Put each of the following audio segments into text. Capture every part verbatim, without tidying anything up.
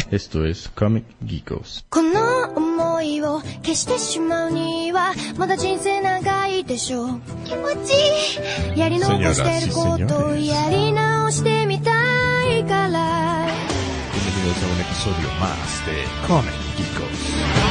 Esto es Comic Geekos. Señoras y señores, bienvenidos a un episodio más de Comic Geekos.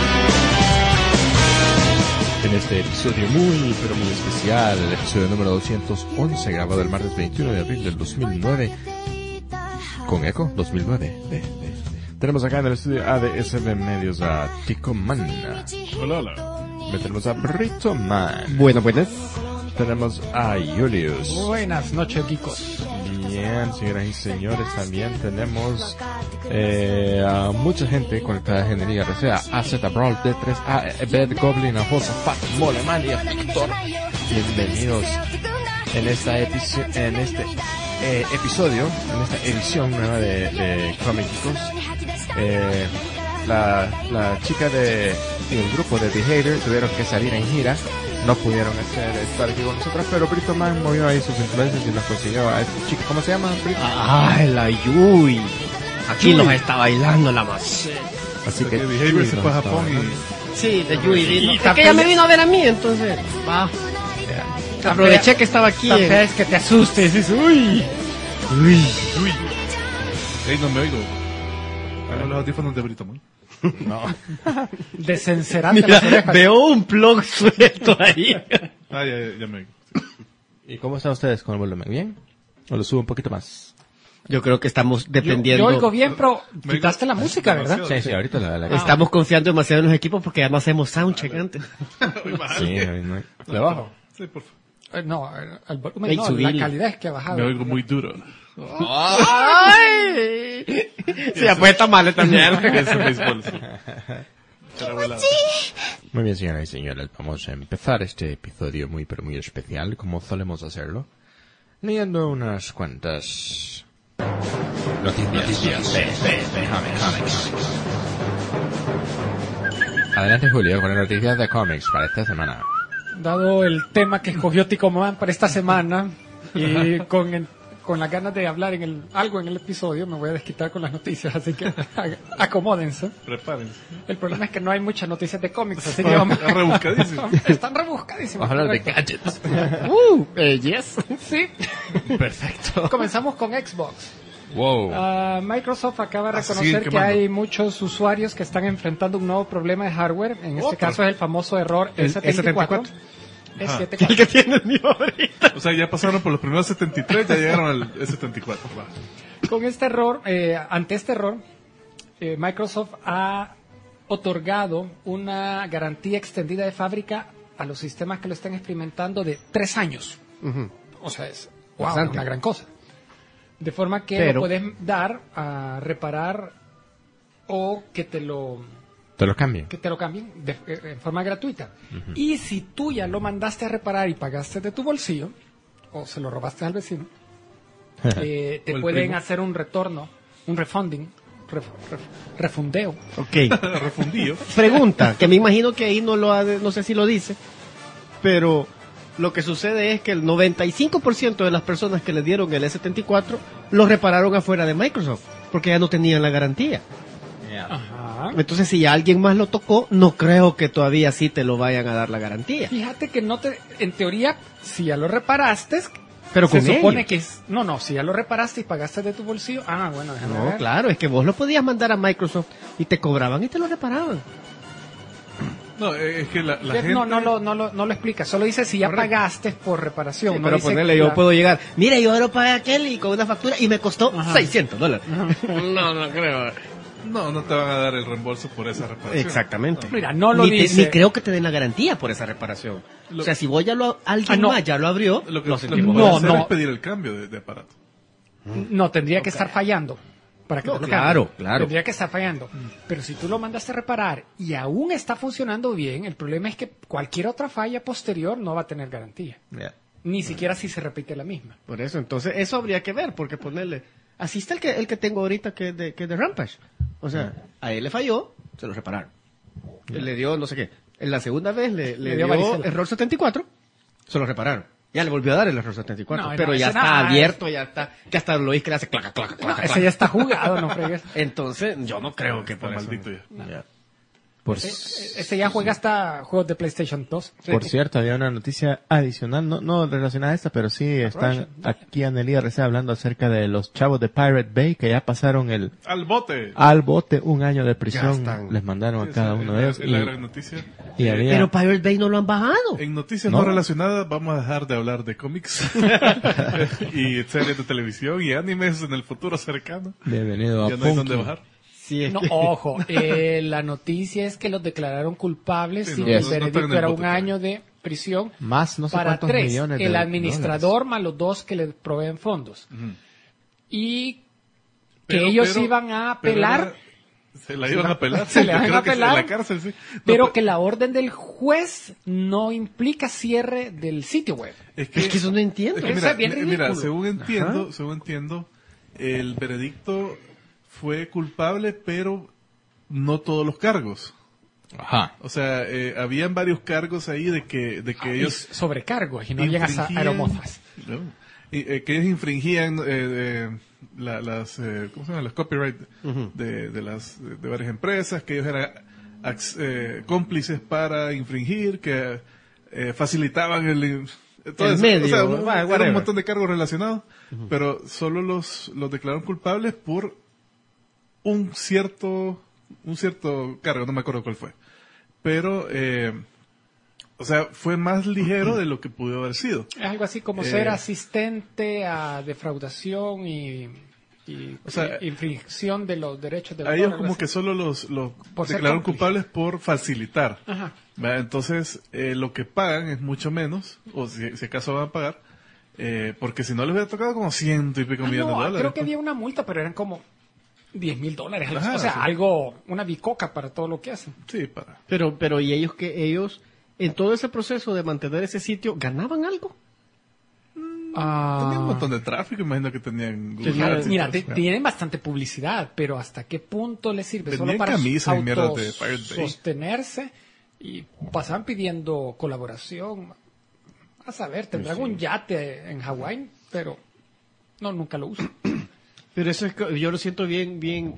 En este episodio muy, pero muy especial, el episodio número doscientos once, grabado el martes veintiuno de abril del dos mil nueve, con Eco dos mil nueve. De, de. Tenemos acá en el estudio A D S B Medios a Tico Man. Hola, hola. Tenemos a Brito Man. Bueno, buenas. Tenemos a Julius. Buenas noches, geekos. Bien, señoras y señores, también tenemos eh, a mucha gente conectada a Ingeniería R C A, A Z Brawl, D tres A, Bad Goblin, Afosa, Fat, Mole, Mania, Victor. Bienvenidos en esta edición, en este eh, episodio, en esta edición nueva de, de Comic Geekos. Eh, la, la chica de el grupo de The Hater tuvieron que salir en gira. No pudieron hacer estar aquí con nosotros, pero Brito Man movió ahí sus influencias y nos consiguió a este chico. ¿Cómo se llama, Brito? Ah, la Yui. Aquí Yui nos está bailando la maceta. Así que The Hater se fue a Japón y... Sí, de Yui. Es que ella me vino a ver a mí, entonces... Va. Yeah. Aproveché que estaba aquí. La fe es que te asustes. Y dices, uy. Uy. Uy. Ey, no me oigo. Hagan los audífonos de Brito Man. no. Desencerante las orejas. Veo un plug suelto ahí. Ah, ya, ya, ya me oigo. Sí. ¿Y cómo están ustedes con el volumen? ¿Bien? ¿O lo subo un poquito más? Yo creo que estamos dependiendo... Yo, yo oigo bien, pero quitaste la música, ¿verdad? Sí, sí, ahorita la... la... Ah, estamos confiando demasiado en los equipos porque ya no hacemos soundcheck antes. Sí, no hay... ¿Le bajo? Sí, por favor. Eh, no, el volumen hey, no, subir. La calidad es que ha bajado. Me oigo muy duro. ¡Ay! Se apuesta mal esta mierda. Muy bien, señoras y señores, vamos a empezar este episodio muy pero muy especial, como solemos hacerlo, leyendo unas cuantas noticias. Adelante, Julio, con las noticias de cómics para esta semana. Dado el tema que escogió Tico Man para esta semana y con el, con las ganas de hablar en el algo en el episodio, me voy a desquitar con las noticias, así que acomódense. Prepárense. El problema es que no hay muchas noticias de cómics, así que vamos. Están rebuscadísimas. Están rebuscadísimas. Vamos a hablar de gadgets. uh, eh, yes. Sí. Perfecto. Comenzamos con Xbox. Wow. Uh, Microsoft acaba de reconocer que quemando. hay muchos usuarios que están enfrentando un nuevo problema de hardware. En este ¿Otro? caso es el famoso error El E setenta y cuatro. E setenta y cuatro. E setenta y cuatro. El que tiene el mío ahorita. O sea, ya pasaron por los primeros setenta y tres, ya llegaron al E setenta y cuatro. Va. Con este error, eh, ante este error, eh, Microsoft ha otorgado una garantía extendida de fábrica a los sistemas que lo están experimentando de tres años. Uh-huh. O sea, es wow, Bastante. una gran cosa. De forma que Pero- lo puedes dar a reparar o que te lo Te lo cambien. que te lo cambien de, eh, en forma gratuita. Uh-huh. Y si tú ya lo mandaste a reparar y pagaste de tu bolsillo, o se lo robaste al vecino, eh, te O el pueden primo. hacer un retorno, un refunding, ref, ref, refundeo. Ok. Refundillo. Pregunta, que me imagino que ahí no lo ha de- no sé si lo dice, pero lo que sucede es que el noventa y cinco por ciento de las personas que le dieron el E setenta y cuatro lo repararon afuera de Microsoft, porque ya no tenían la garantía. Ajá. Entonces, si ya alguien más lo tocó, no creo que todavía sí te lo vayan a dar la garantía. Fíjate que no te, en teoría, si ya lo reparaste, Pero se con supone ellos. que es, no, no, si ya lo reparaste y pagaste de tu bolsillo, ah, bueno, déjame No, ver. claro, es que vos lo podías mandar a Microsoft y te cobraban y te lo reparaban. No, eh, es que la, la Eh, gente... No, no lo, no lo, no lo explica, solo dice si ya Correcto. pagaste por reparación. Sí, no pero dice ponerle, que yo la- puedo llegar, mira, yo lo pagué a aquel y con una factura y me costó Ajá. seiscientos dólares. No, no creo. No, no te van a dar el reembolso por esa reparación. Exactamente. Mira, no lo ni, te- dice. ni creo que te den la garantía por esa reparación. Lo- o sea, si vos ya lo, alguien Ah, no. más ya lo abrió, Lo que, lo lo que sentimos. puedes No, hacer no. es pedir el cambio de, de aparato. No, tendría que estar fallando. Para que No, te lo claro, cambien. claro. Tendría que estar fallando. Pero si tú lo mandaste a reparar y aún está funcionando bien, el problema es que cualquier otra falla posterior no va a tener garantía. Yeah. Ni siquiera si se repite la misma. Por eso, entonces, eso habría que ver, porque ponerle... Así está el que, el que tengo ahorita, que es de, que es de Rampage. O sea, a él le falló, se lo repararon. Él le dio, no sé qué. En la segunda vez le, le Le dio dio varicela. error setenta y cuatro, se lo repararon. Ya le volvió a dar el error setenta y cuatro, No, no, pero ya ese está no, abierto, ya está, que hasta lo oís que le hace claca, claca, No, claca, ese claca. ya está jugado, no fregues. Entonces, yo no creo que Está por eso. maldito ya. Ya. Por, Ese, ese ya juega hasta juegos de PlayStation dos. por cierto, había una noticia adicional, no, no relacionada a esta, pero sí están aquí en el I R C hablando acerca de los chavos de Pirate Bay que ya pasaron el ¡Al bote! al bote un año de Ya prisión. están. Les mandaron a Esa cada es uno la- de ellos. es la y- gran noticia. y había- Pero Pirate Bay no lo han bajado. En noticias No. no, relacionadas vamos a dejar de hablar de cómics y series de televisión y animes en el futuro cercano. Bienvenido a Ya no hay Punky. dónde bajar. Sí, es No, que- ojo, eh, la noticia es que los declararon culpables Sí, y no, el no- no están veredicto en el era bote un todavía. año de prisión Más no sé para cuántos tres, millones de el administrador dólares. más los dos que le proveen fondos. Y que Pero- ellos pero- iban a pero apelar, era- se la iban a pelar. se le Yo van creo a que sí, pelar, en la cárcel, sí. No, pero que la orden del juez no implica cierre del sitio web. Es que, Es que eso no entiendo. es que Eso mira, es bien mi- mira, ridículo. según entiendo, según entiendo, el veredicto fue culpable, pero no todos los cargos. Ajá. O sea, eh, habían varios cargos ahí de que, de que Y ellos sobrecargos y no llegas a infringían- aeromofas. No. Y, eh, que ellos infringían eh, eh, la- las, eh, ¿cómo se llama? Las copyright de, de las de, de varias empresas, que ellos eran ax- eh, cómplices para infringir, que eh, facilitaban el, todo El eso. medio, o sea, un, ah, era whatever. un montón de cargos relacionados, pero solo los, los declararon culpables por un cierto un cierto cargo, no me acuerdo cuál fue. Pero, eh, o sea, fue más ligero de lo que pudo haber sido. Es algo así como Eh, ser asistente a defraudación y, y, O sea, y infracción de los derechos de A autor, ellos algo como así. que solo los, los Por ser declararon cómplice. culpables por facilitar. Ajá. ¿Va? Entonces, eh, lo que pagan es mucho menos, o si, si acaso van a pagar, eh, porque si no les hubiera tocado como ciento y pico Ah, millones no, de dólares. creo que pues. había una multa, pero eran como diez mil dólares. algo así. Ajá, o sea, sí. algo, una bicoca para todo lo que hacen. Sí, para. Pero, pero, ¿y ellos que ellos, en todo ese proceso de mantener ese sitio, ganaban algo? Tenían un montón de tráfico, imagino que tenían Google Tenía- Ads y Mira, todo te- eso. tienen bastante publicidad, pero ¿hasta qué punto les sirve? Solo Vendían para camisas y mierdas de Pirate Bay. sostenerse y pasaban pidiendo colaboración. A saber, tendrán Pues un yate en Hawái, pero no, nunca lo uso. Pero eso es que yo lo siento bien, bien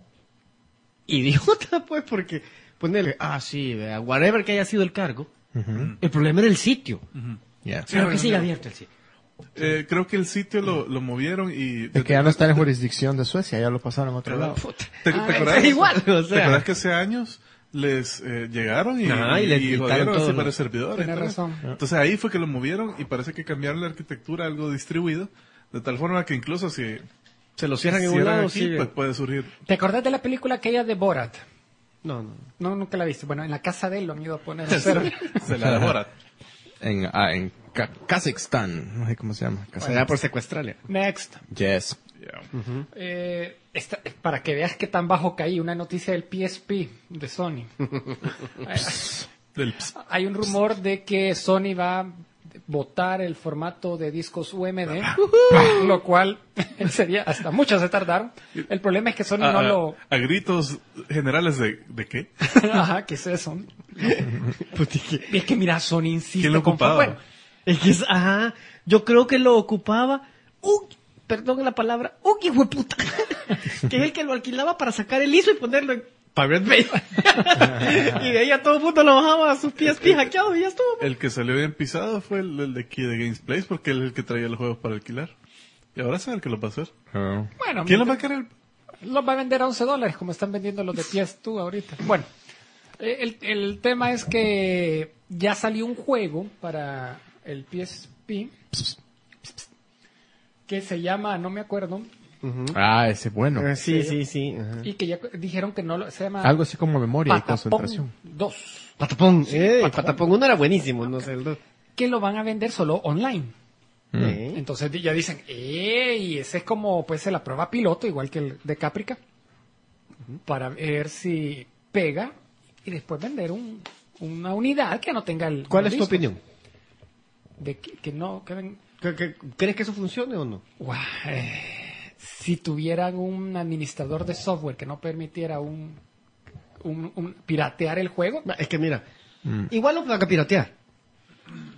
idiota, pues, porque ponerle, ah, sí, vea, whatever que haya sido el cargo, el problema era el sitio. Ya. Pero que siga abierto el sitio. Eh, creo que el sitio lo, lo movieron y... Es que ya no está en jurisdicción de Suecia, ya lo pasaron a otro lado. ¿Te, te Ah, acuerdas? es igual, o ¿Te sea. acuerdas que hace años les eh, llegaron y, Ajá, y les quitaron jodieron todo así lo- para el servidor? Tienes Entonces, razón. entonces ahí fue que lo movieron y parece que cambiaron la arquitectura a algo distribuido, de tal forma que incluso si Se lo cierran en un cierran lado, aquí, sigue. pues puede surgir. ¿Te acordás de la película aquella de Borat? No, no. No, nunca la viste. Bueno, en la casa de él lo han ido a poner a hacer. Se la devora. En, ah, en Ka- Kazajstán, no sé cómo se llama. Kazaj- Será por secuestrarle. Next. Yes. Ya. Eh, esta- para que veas qué tan bajo caí, una noticia del P S P de Sony. Eh, Del ps- Hay un rumor de que Sony va a votar el formato de discos U M D, lo cual sería, hasta muchos se tardaron. El problema es que Sony a, no a- lo... a gritos generales de, ¿de qué? Ajá, ¿qué es eso? Pues dije, Y es que mira, Sony insiste ¿Quién lo con... ocupaba? Bueno, es que es, ajá, yo creo que lo ocupaba, un, perdón la palabra, un hijo de puta, que es el que lo alquilaba para sacar el I S O y ponerlo en Pirate Bay. Y de ahí a todo el mundo lo bajaba a sus P S P hackeados y ya estuvo. El que salió bien pisado fue el, el de aquí de Games Place, porque él es el que traía los juegos para alquilar. Y ahora sabe el que los va a hacer. Oh. bueno, ¿Quién los va a querer? los va a vender a once dólares, como están vendiendo los de P S dos ahorita. Bueno, eh, el, el tema es que ya salió un juego para el P S P que se llama, no me acuerdo, Ah, ese es bueno. Ah, sí, sí, sí. ajá. y que ya dijeron que no lo, se llama Algo así como memoria y Patapón concentración. dos, Patapón, eh, Patapón. Patapón uno era buenísimo, no sé el dos. que lo van a vender solo online. Eh. Entonces ya dicen, ¡eh! Y ese es como, pues, la prueba piloto, igual que el de Caprica, para ver si pega y después vender un, una unidad que no tenga el... ¿Cuál los es tu discos. opinión? De que, que no, que ven- ¿Qué- qué- ¿Crees que eso funcione o no? Guau, eh, si tuvieran un administrador de software que no permitiera un, un, un- piratear el juego, Es que mira, igual lo van a piratear.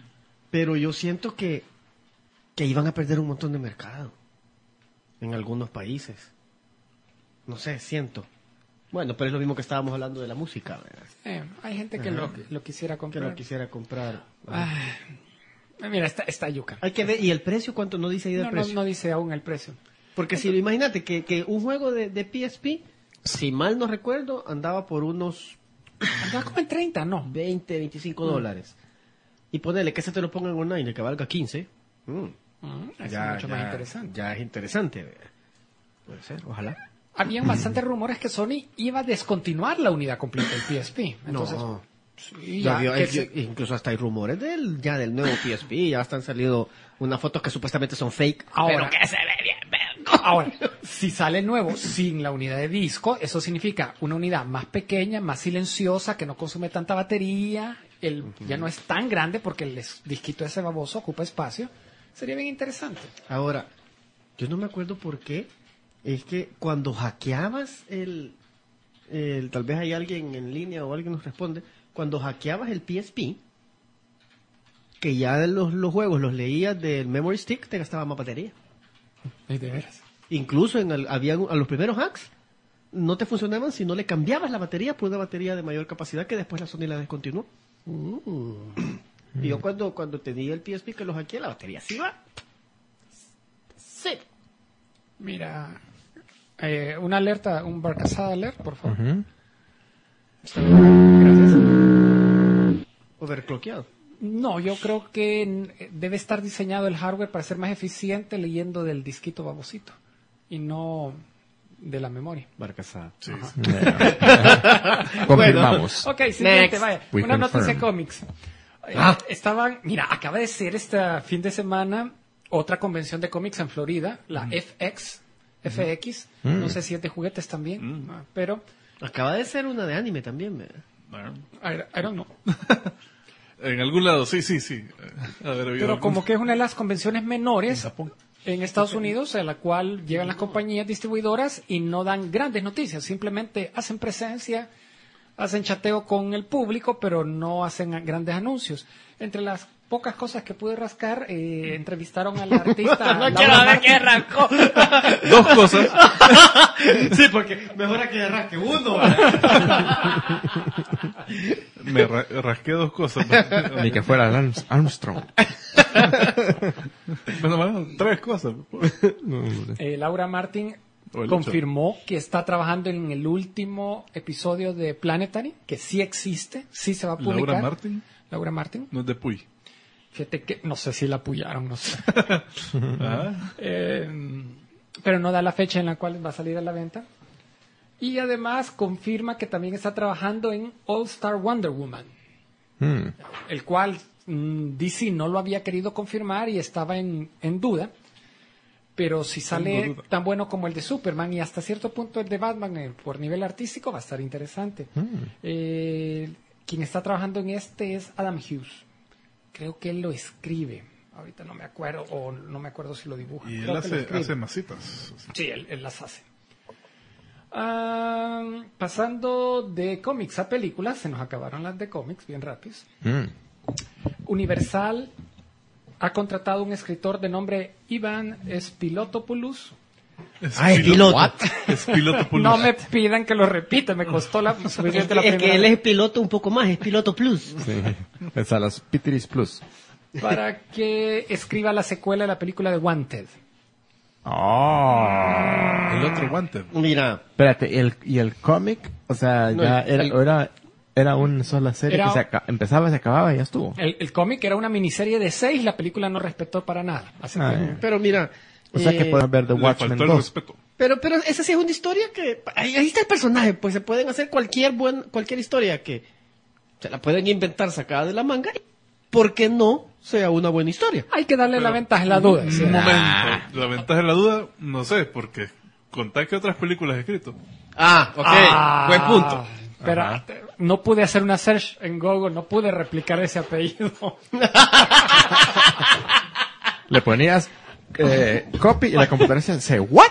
pero yo siento que, que iban a perder un montón de mercado en algunos países. No sé, siento. Bueno, pero es lo mismo que estábamos hablando de la música, ¿verdad? Eh, hay gente que lo, lo quisiera Que comprar. lo quisiera comprar. Ah, mira, está, está yuca. Hay que ver, ¿y el precio cuánto? No dice ahí del No, no, precio. no dice aún el precio. Porque si imagínate que, que un juego de, de P S P, si mal no recuerdo, andaba por unos Andaba como en treinta, ¿no? veinte, veinticinco dólares. Y ponerle que se te lo pongan online y que valga quince. mm, Mm, es ya, mucho ya- más interesante. Ya es interesante. ¿verdad? Puede ser, ojalá. Habían bastantes rumores que Sony iba a descontinuar la unidad completa del P S P. Entonces, no. sí, Ya ya, vio- que eh, se- incluso hasta hay rumores del, ya del nuevo P S P. Ya están saliendo unas fotos que supuestamente son fake. Ahora, pero que se ve bien, verga. ahora, si sale nuevo sin la unidad de disco, eso significa una unidad más pequeña, más silenciosa, que no consume tanta batería, el, ya no es tan grande porque el es- disquito ese baboso ocupa espacio. Sería bien interesante. Ahora, yo no me acuerdo por qué. Es que cuando hackeabas el, el... Tal vez hay alguien en línea o alguien nos responde. Cuando hackeabas el P S P, que ya los, los juegos los leías del memory stick, te gastaba más batería. Ay, de veras. Incluso en el, había a los primeros hacks no te funcionaban si no le cambiabas la batería por una batería de mayor capacidad que después la Sony la descontinuó. Y yo cuando, cuando tenía el P S P que lo hackeé, la batería se iba. Sí. Mira, eh, una alerta, un Barcasada alert, por favor. Ujú. Gracias. Overclockeado. No, yo creo que n- debe estar diseñado el hardware para ser más eficiente leyendo del disquito babosito y no de la memoria. Barcasada. Sí, sí. Confirmamos. Ok, siguiente, Next. vaya. We Una confirm. noticia cómics. Eh, Ah. Estaban, mira, acaba de ser este fin de semana otra convención de cómics en Florida, la F X, F X. No sé si es de juguetes también, ah, pero Acaba de ser una de anime también. ¿verdad? Bueno, I, I don't know. en algún lado, sí, sí, sí. A ver, había Pero algún- como que es una de las convenciones menores En Japón. en Estados Unidos, a la cual llegan las compañías distribuidoras y no dan grandes noticias, simplemente hacen presencia, hacen chateo con el público, pero no hacen a- grandes anuncios. Entre las pocas cosas que pude rascar, eh, entrevistaron al artista No Laura quiero ver Martin. qué arrancó. Dos cosas. Sí, porque mejor a que arranque uno. Me ra- rasqué dos cosas. Ni que fuera Lance Armstrong. Bueno, bueno, tres cosas. No, hombre. Eh, Laura Martin O el confirmó que está trabajando en el último episodio de Planetary, que sí existe, sí se va a publicar. Laura Martin Laura Martin. no es de Puy. Fíjate que no sé si la apoyaron, no sé. Ah, Eh, pero no da la fecha en la cual va a salir a la venta. Y además confirma que también está trabajando en All Star Wonder Woman, Hmm. el cual mm, D C no lo había querido confirmar y estaba en, en duda. Pero si sale Tengo duda. tan bueno como el de Superman y hasta cierto punto el de Batman eh, por nivel artístico va a estar interesante. Eh, quien está trabajando en este es Adam Hughes. Creo que él lo escribe. Ahorita no me acuerdo, o no me acuerdo si lo dibuja. y Creo él que lo hace, escribe. hace masitas. Sí, él, él las hace. Ah, pasando de cómics a películas, se nos acabaron las de cómics, bien rápidos. Hmm. Universal ha contratado un escritor de nombre Ivan Spilotopoulos. Es Ah, es piloto. Es piloto pulso. No me pidan que lo repita, me costó la Es suficiente que, la es que primera él vez. es piloto un poco más, es piloto plus. Sí. Es a las Pitiris Plus. Para que escriba la secuela de la película de Wanted. Oh. El otro Wanted. Mira, Espérate, ¿y el, y el cómic? O sea, No, ya el- era, el- era, era una sola serie Era- que se aca- empezaba, se acababa y ya estuvo. El, el cómic era una miniserie de seis, la película no respetó para nada. Así Ah, que- ya. pero mira. O sea que eh, pueden ver The Le Watchmen faltó el dos. respeto. Pero, pero esa sí es una historia que... Ahí, ahí está el personaje, pues se pueden hacer cualquier buen, cualquier historia que se la pueden inventar sacada de la manga. ¿Por qué no sea una buena historia? Hay que darle la Pero- ventaja a la duda. Un ¿sí? momento. La ventaja de la duda, no sé, porque contá que otras películas he escrito. Ah, ok, Ah, buen punto. Pero Ajá. te- no pude hacer una search en Google, no pude replicar ese apellido. Le ponías eh, copy y la computadora decía, ¿what?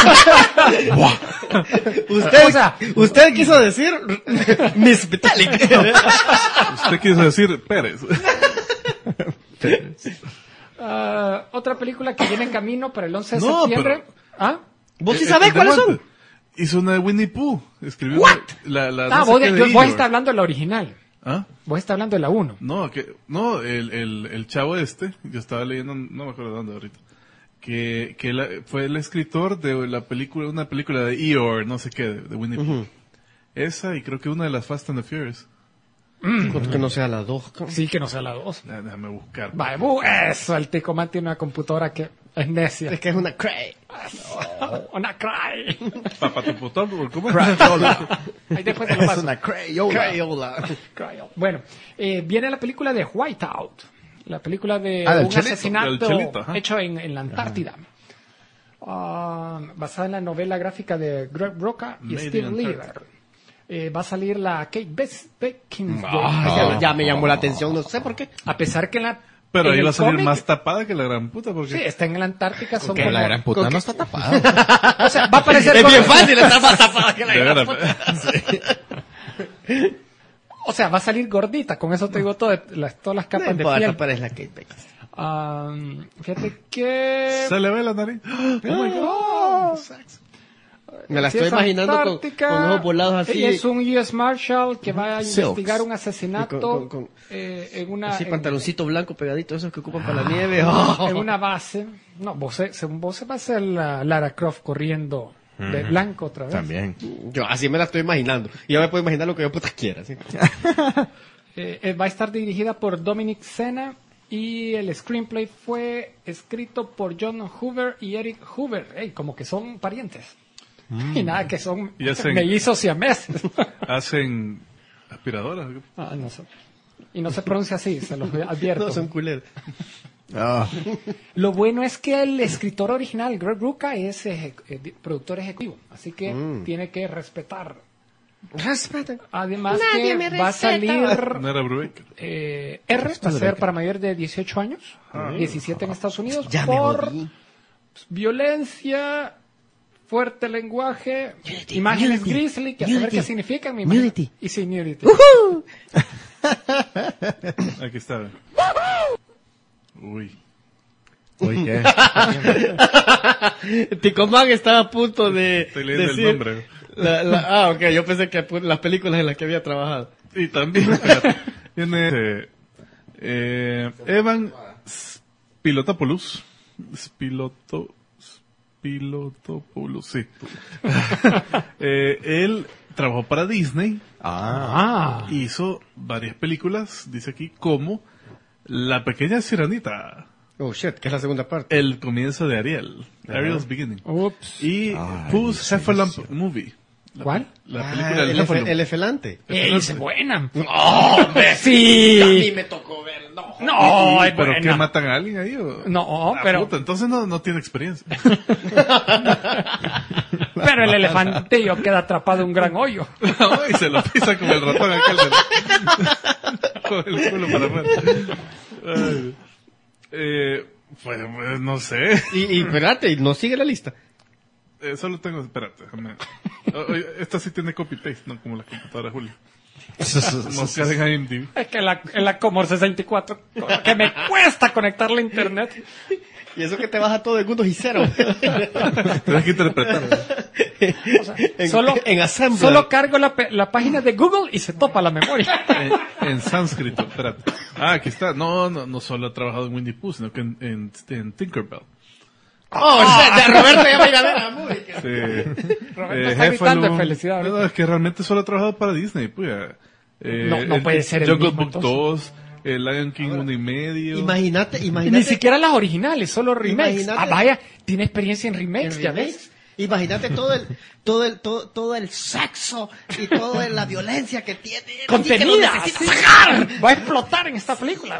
Usted, O sea- usted quiso decir Miss Vitalik. Usted quiso decir Pérez. Uh, otra película que viene en camino para el once de No, septiembre. pero- ¿Ah? ¿Vos sí Eh, sabés eh, cuáles aguanta. son? Hizo una de Winnie Pooh. Escribió What? una- la, la, Ah, no sé vos, qué de- de vos Igor. estás hablando de la original. ¿Ah? Vos estás hablando de la uno. No, que, no, el, el, el chavo este, yo estaba leyendo, no me acuerdo de dónde ahorita, que, que la- fue el escritor de la película, una película de Eeyore, no sé qué, de, de Winnie Pooh. Esa y creo que una de las Fast and the Furious. Que no sea las dos. Sí, que no sea la dos. Ah, Déjame buscar. Vale, bu- eso, el Ticomán tiene una computadora que es necia. Es que es una cray. Una cry. Papatopotop, ¿cómo es? Ahí después te lo Es paso. una crayola. Crayola. Crayola. Bueno, eh, viene la película de Whiteout. La película de Ah, del un chelito, asesinato del chelito, ajá. hecho en, en la Antártida. Ah, basada en la novela gráfica de Greg Broca y Made Steve in Lieber. Antarctica. Eh, va a salir la Kate Bes- Beckinsale. Ya, ya me llamó la atención, no sé por qué. A pesar que en la Pero en ahí el va a salir cómic- más tapada que la gran puta, porque... Sí, está en la Antártica. Son Que como- la gran puta con no que- está tapada. O sea, va a parecer Es como- bien fácil estar más tapada que la De gran veras, puta. O sea, va a salir gordita. Con eso te digo todo, las, todas las No capas de importa, piel. pero es la Kate Beckinsale. Ah, fíjate que... Se le ve la nariz. Oh my God. Me la Sí, estoy es imaginando con, Antártica. con ojos volados así. Ella es un U S Marshal que va a Silks. investigar un asesinato Y con- con- con- eh, en una Así, en- pantaloncito blanco pegadito, esos que ocupan para la nieve. Oh. en una base. No, vos, se- según vos se va a ser la Lara Croft corriendo de blanco otra vez. También. Yo así me la estoy imaginando. Y yo me puedo imaginar lo que yo puta quiera. ¿sí? Eh, eh, va a estar dirigida por Dominic Sena y el screenplay fue escrito por John Hoover y Eric Hoover. Ey, como que son parientes. Y nada, que son Y hacen- mellizos siameses. Hacen aspiradoras. Ah, no sé. Y no se pronuncia así, se los advierto. No, son culeros. Ah, Lo bueno es que el escritor original, Greg Rucka, es eje- eh, di- productor ejecutivo, así que tiene que respetar. Respeten. Además Nadie que me va a respeta. salir No era Brubaker. eh, R, va a ser para mayores de dieciocho años, diecisiete en Estados Unidos, Ya me por jodí. violencia, fuerte lenguaje, Nudity, imágenes nudity, grizzly, que a saber nudity, qué significan, me imagino. nudity. Y sí, nudity. Aquí está. Uy. uy, ¿qué? Ticomán estaba a punto de Estoy leyendo el decir... nombre. la- la- ah, ok, yo pensé que pu- las películas en las que había trabajado. Y también espérate, viene eh, eh, Evan Spilotopoulos. Spiloto, Spilotopoulos, sí. Eh, él trabajó para Disney, Ah, Ah, hizo varias películas, dice aquí, como La Pequeña Sirenita, Oh, shit, que es la segunda parte. El Comienzo de Ariel, Ariel's Beginning, ups. y Ay, Pooh's sí, Heffalump Movie. La, ¿Cuál? La Ah, película del el, efe- Heffalump. el efelante. Ey, es buena. Sí. me tocó ver, no. No, ¿Y- es ¿Pero buena. qué, matan a alguien ahí? O? No, Ah, pero, puta, entonces no, no tiene experiencia. pero el elefantillo queda atrapado en un gran hoyo. Y se lo pisa con el ratón aquel. de- con el culo para afuera. Ay. Eh, pues, pues, no sé. Y, y espérate, y no sigue la lista. Eh, solo tengo, espérate, déjame. Oh, oye, esta sí tiene copy-paste, no como la computadora Julio. No se hacen I M D B. Es que en la, en la Commodore sesenta y cuatro, que me cuesta conectarle a internet. Y eso que te baja todo en unos y cero. Tienes que interpretar. en, Solo, en Assembler. solo cargo la, pe- la página de Google y se topa la memoria. En, en sánscrito, espérate. Ah, aquí está. No, no, no solo ha trabajado en Winnie Pooh, sino que en, en, en Tinkerbell. Oh, shit, ya Roberto ya va a ir a ver la movie. Sí. Roberto está gritando de felicidad No, ahorita. no, es que realmente solo ha trabajado para Disney, pues. Eh, No, no puede ser el Jungle mismo, Book dos, el Lion King uno y medio. Imagínate, Ni imagínate. siquiera las originales, solo remakes. Imagínate. Ah, vaya, tiene experiencia en en remakes, ya remakes. ves. Imagínate todo el, todo el, todo, todo el sexo y toda la violencia que tiene. y que lo Contenida. necesita sí. sacar. Va a explotar en esta película.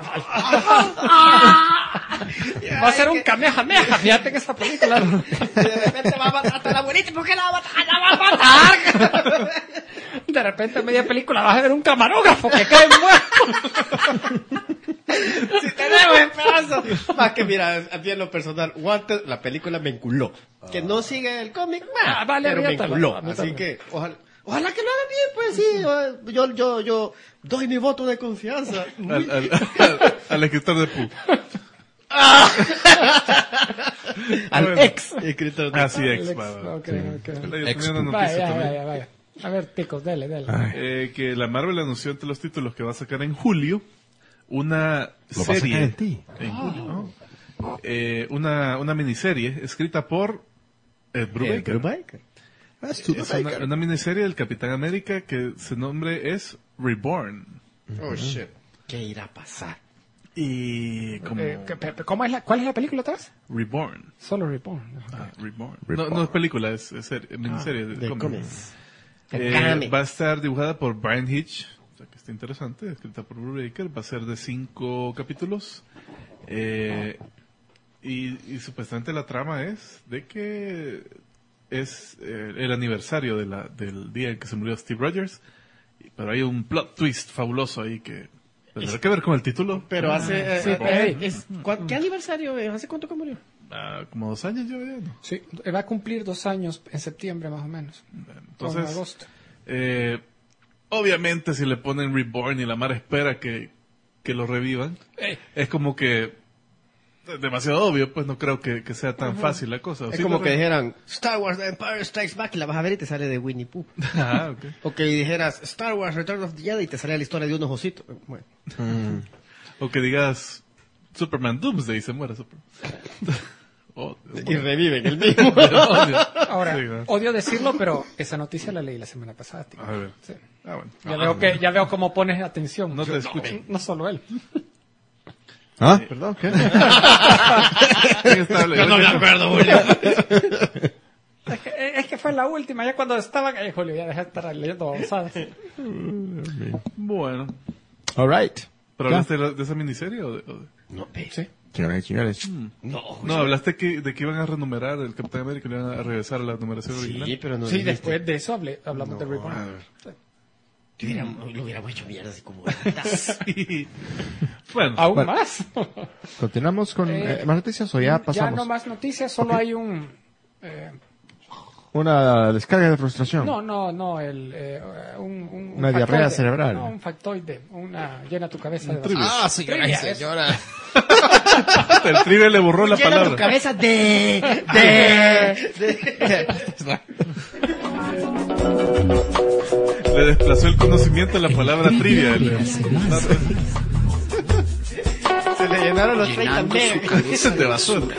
Va a ser un kamehameha, fíjate en esta película. Y de repente va a matar hasta la abuelita. ¿Por qué la va a matar? ¡La va a matar! De repente en media película vas a ver un camarógrafo que cae muerto. Si tenemos esperanza. Más que mira, a mí en lo personal, Wanted, la película me enculó. Que no sigue el cómic, bah, Ah, vale, pero me aviéntala, enculó. aviéntala. Así que, ojalá, Ojalá que lo haga bien, pues sí. Yo, yo, yo doy mi voto de confianza. Al, al, al, al escritor de Pooh. Al Bueno. ex escritor de Ah, sí, ex. Alex, va, va. ok, ok. Yo tenía Ex una Pooh. noticia Vaya, también. vaya, vaya. A ver, Ticos, dale, dale. Ay. Eh, que la Marvel anunció entre los títulos que va a sacar en julio una Lo va a serie. sacar en ti. En julio, ¿no? Eh, una, una miniserie escrita por Ed Brubaker. Brubaker. Es una, una miniserie del Capitán América que su nombre es Reborn. Oh, shit. ¿Qué irá a pasar? Y como... Eh, ¿qué- pe- pe- ¿cómo es la, ¿Cuál es la película otra vez? Reborn. Solo Reborn. Ah, Reborn. Reborn. No, no es película, es, es serie- miniserie de, De cómics. cómics. Eh, Cómics. va a estar dibujada por Brian Hitch, o sea que está interesante, escrita por Brubaker, va a ser de cinco capítulos. Eh, y, y supuestamente la trama es de que es eh, el aniversario de la, del día en que se murió Steve Rogers, pero hay un plot twist fabuloso ahí que tendrá que ver con el título. Pero hace... eh, Sí, eh, hey. es- ¿cuál- ¿Qué aniversario es? ¿Hace cuánto que murió? Ah, como dos años ya, ya, ¿no? Sí, va a cumplir dos años en septiembre más o menos. O en Entonces, agosto. eh, obviamente si le ponen Reborn y la Mara espera que, que lo revivan, Ey. es como que es demasiado obvio, pues no creo que, que sea tan fácil la cosa. Es Sí, como lo que re- dijeran Star Wars The Empire Strikes Back y la vas a ver y te sale de Winnie Pooh. Ah, ok. O que dijeras Star Wars Return of the Jedi y te sale la historia de unos ositos. Bueno. O que digas Superman Doomsday y se muere Superman. Oh, Y reviven el mismo. odio. Ahora, Sí, ¿no? odio decirlo, pero esa noticia la leí la semana pasada. Tico. A ver. Sí. Ah, bueno. Ya veo que ya veo cómo pones atención. No te Yo- escucho. No solo él. ¿Ah? ¿Perdón? ¿Qué? ¿Quién está hablando? acuerdo, Julio. Es que, es que fue la última, ya cuando estaba... Eh, Julio, ya deja de estar leyendo babosadas. Bueno. All right. ¿Pero Ya. hablaste de, la- de esa miniserie o de, o de- No, ve. Sí. Señoras y señores. No, No, hablaste que, de que iban a renumerar el Capitán América y le iban a regresar a la numeración original. Sí, pero no Sí, dijiste. después de eso hablé, hablamos de Reborn. A ver. Que hubiéramos- lo hubiéramos hecho mierda así como... Sí. Bueno, ¿Aún Bueno. más? Continuamos con Eh, eh, más noticias o ya Ya pasamos. no más noticias, solo Ok. hay un... eh, Una descarga de frustración. no, no, no, el, eh, un, un- un Una diarrea factoide. cerebral. No, un factoide, una llena tu cabeza de trivia. basura. Ah, señoras y Trivia, señoras. el trivia le borró la Llena tu palabra. cabeza de... de... de... Le desplazó el conocimiento a la palabra trivia. Se le llenaron los treinta megas. de basura.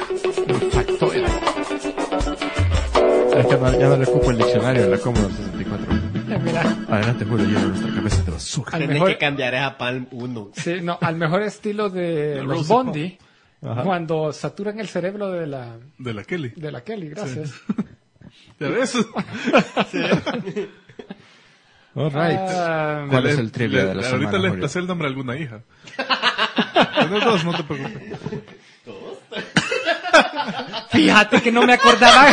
Es que no- ya no le ocupo el diccionario en la Commodore sesenta y cuatro. Eh, Mira, Adelante, Julio, llena nuestra cabeza de basura. al Tienes mejor, que cambiar a Palm uno. sí, no, al mejor estilo de los Rose Bondi, Ajá. cuando saturan el cerebro de la, De la Kelly. de la Kelly, gracias. ¿Ya ves? All right. Ah, ¿Cuál Le- es el trivia le- de la Ahorita semana, le Julio? desplacé el nombre a alguna hija. Tienes dos, no te preocupes. Fíjate que no me acordaba.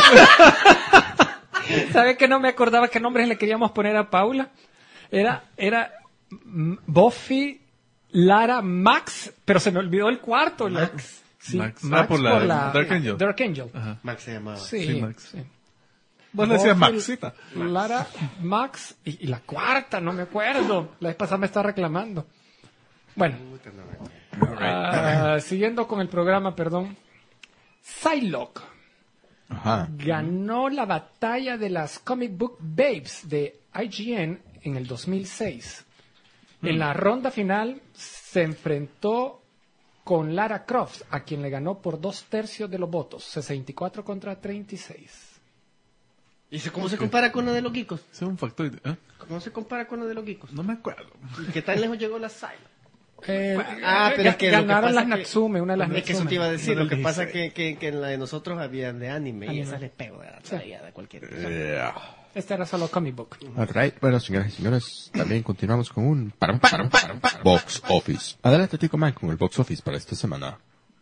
¿Sabe que no me acordaba qué nombres le queríamos poner a Paula? Era, era mm, Buffy, Lara, Max, pero se me olvidó el cuarto. la- Max. Sí, Max. Ah, por la Dark Angel. Dark Angel. Ajá. Max se llamaba. Sí, Sí, Max. sí. Vos le decías Buffy, Maxita. Lara, Max y, y la cuarta, no me acuerdo. La vez pasada me está reclamando. Bueno, ah, siguiendo con el programa, perdón. Psylocke Ajá. ganó la batalla de las Comic Book Babes de I G N en el dos mil seis. En la ronda final se enfrentó con Lara Croft, a quien le ganó por dos tercios de los votos, sesenta y cuatro contra treinta y seis. ¿Y se- cómo se compara con la de los geekos? Ese es un factoide. ¿eh? ¿Cómo se compara con la de los geekos? No me acuerdo. ¿Y qué tan lejos llegó la Psylocke? Eh, Ah, pero es que lo que ganaron pasa las que- Natsume, una de las Es que eso Natsume. te iba a decir. No Lo que lo pasa dijiste. que, que, que en la de nosotros habían de anime y Anime. esas les pego de la Sí. talla de cualquier cosa. Este era solo Comic Book. All right. Bueno, señoras y señores, también continuamos con un param, param, param, param, Box Office. Adelante, Tico Man, con el Box Office para esta semana.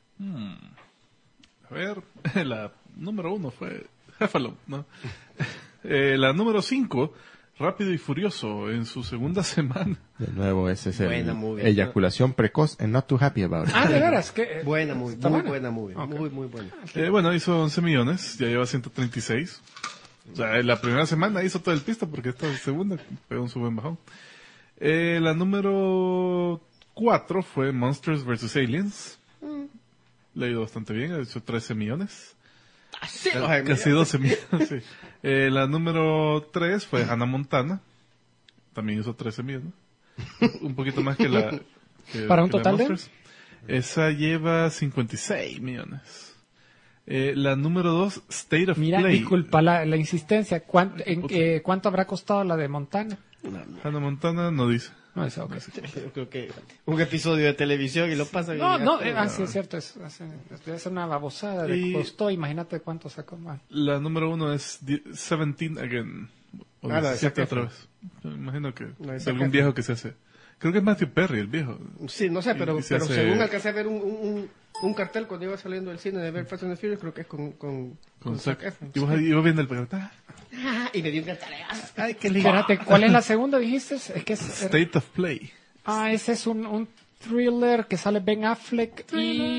A ver, la número uno fue Heffalump, ¿no? Eh, la número cinco, Rápido y Furioso, en su segunda semana. De nuevo, ese es el Buena movie. eyaculación precoz and not too happy about it. Ah, de veras, que Buena movie, ¿Está muy buena? buena movie. Ok. Muy, muy buena. Eh, bueno, hizo once millones, ya lleva ciento treinta y seis. O sea, la primera semana hizo todo el pista porque esta segunda pegó un su buen bajón. Eh, la número cuatro fue Monsters versus. Aliens. Mm. Le ha ido bastante bien, ha hecho trece millones. Así, C- casi doce millones, sí. Eh, la número tres fue Hannah Montana. También hizo trece millones. Un poquito más que la... Que, ¿Para un que la total de? Monsters. Esa lleva cincuenta y seis millones. Eh, la número dos, State of Mira, Play. disculpa la, la insistencia. ¿Cuán- en- eh, ¿Cuánto habrá costado la de Montana? Hannah Montana no dice. No, eso, ok. Yo creo que un episodio de televisión y lo pasan. No, y no, ya- eh, ah, sí, es cierto. Es, es, es una babosada. De Y- costó, imagínate cuánto sacó. Man. La número uno es die- Seventeen Again. O Ah, la de diecisiete Zac otra Efron. vez. Me imagino que La de es Zac algún Efron. viejo que se hace. Creo que es Matthew Perry, el viejo. Sí, no sé, pero, Y se pero hace- según alcancé a ver un, un, un, un cartel cuando iba saliendo del cine de ver Fast and the Furious, creo que es con, con, Con con Zac. Zac Efron. Y vos ahí ibas viendo el programa. Ah, Y me dio un cartelazo. Ay, qué Espérate, ¿cuál es la segunda, dijiste? Es que es, State of Play. ah, ese es un, un thriller que sale Ben Affleck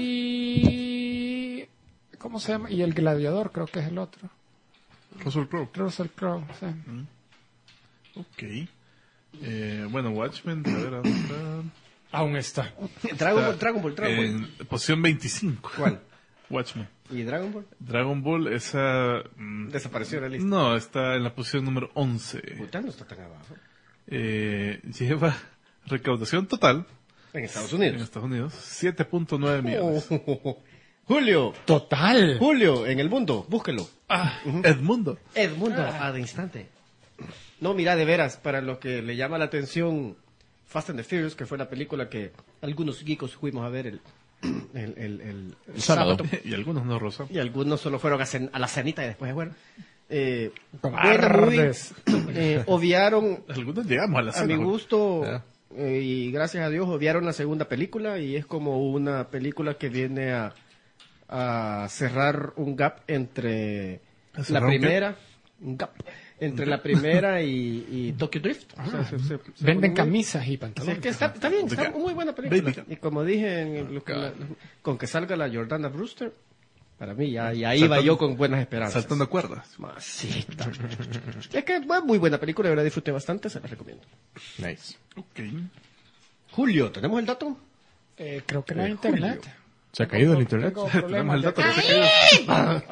y... ¿Cómo se llama? Y el gladiador, creo que es el otro. Russell Crowe. Russell Crowe, sí. Ok. Eh, bueno, Watchmen, a ver, ¿dónde está? Aún está. Dragon Ball, Dragon Ball, Dragon Ball. En posición veinticinco. ¿Cuál? Watchmen. ¿Y Dragon Ball? Dragon Ball, esa... mm, Desapareció de la lista. no, está en la posición número once. Puta, no está tan abajo. Eh, lleva recaudación total En Estados en Unidos. Estados Unidos, siete punto nueve millones. Julio, Total. Julio, en el mundo, búsquelo. Ah, Edmundo. Edmundo, a de instante. No, mira, de veras, para lo que le llama la atención Fast and the Furious, que fue la película que algunos geekos fuimos a ver el, el, el, el- el Sábado. sábado. Y algunos no rosa. Y algunos solo fueron a, cen- a la cenita y después se fueron. Eh, Cobardes. buena movie. Eh, obviaron, Algunos llegamos a la a cena. mi güey. gusto, Ya. eh, y gracias a Dios, obviaron la segunda película y es como una película que viene a, a cerrar un gap entre ¿A la cerrar un qué? primera, un gap, entre la primera y, y Tokyo Drift. O sea, se- se- se Venden pone muy- camisas y Sí, pantalones. es que está, está bien, está Baby muy buena película. Baby. Y como dije, en lo que la- con que salga la Jordana Brewster, para mí ya, ya Saltando- iba yo con buenas esperanzas. Saltando cuerdas. Masita. Es que fue muy buena película, de verdad disfruté bastante, se la recomiendo. Nice. Ok. Julio, ¿tenemos el dato? Eh, creo que no hay internet. ¿Se ha caído el internet? Tengo Tenemos problemas el de- dato que se cayó.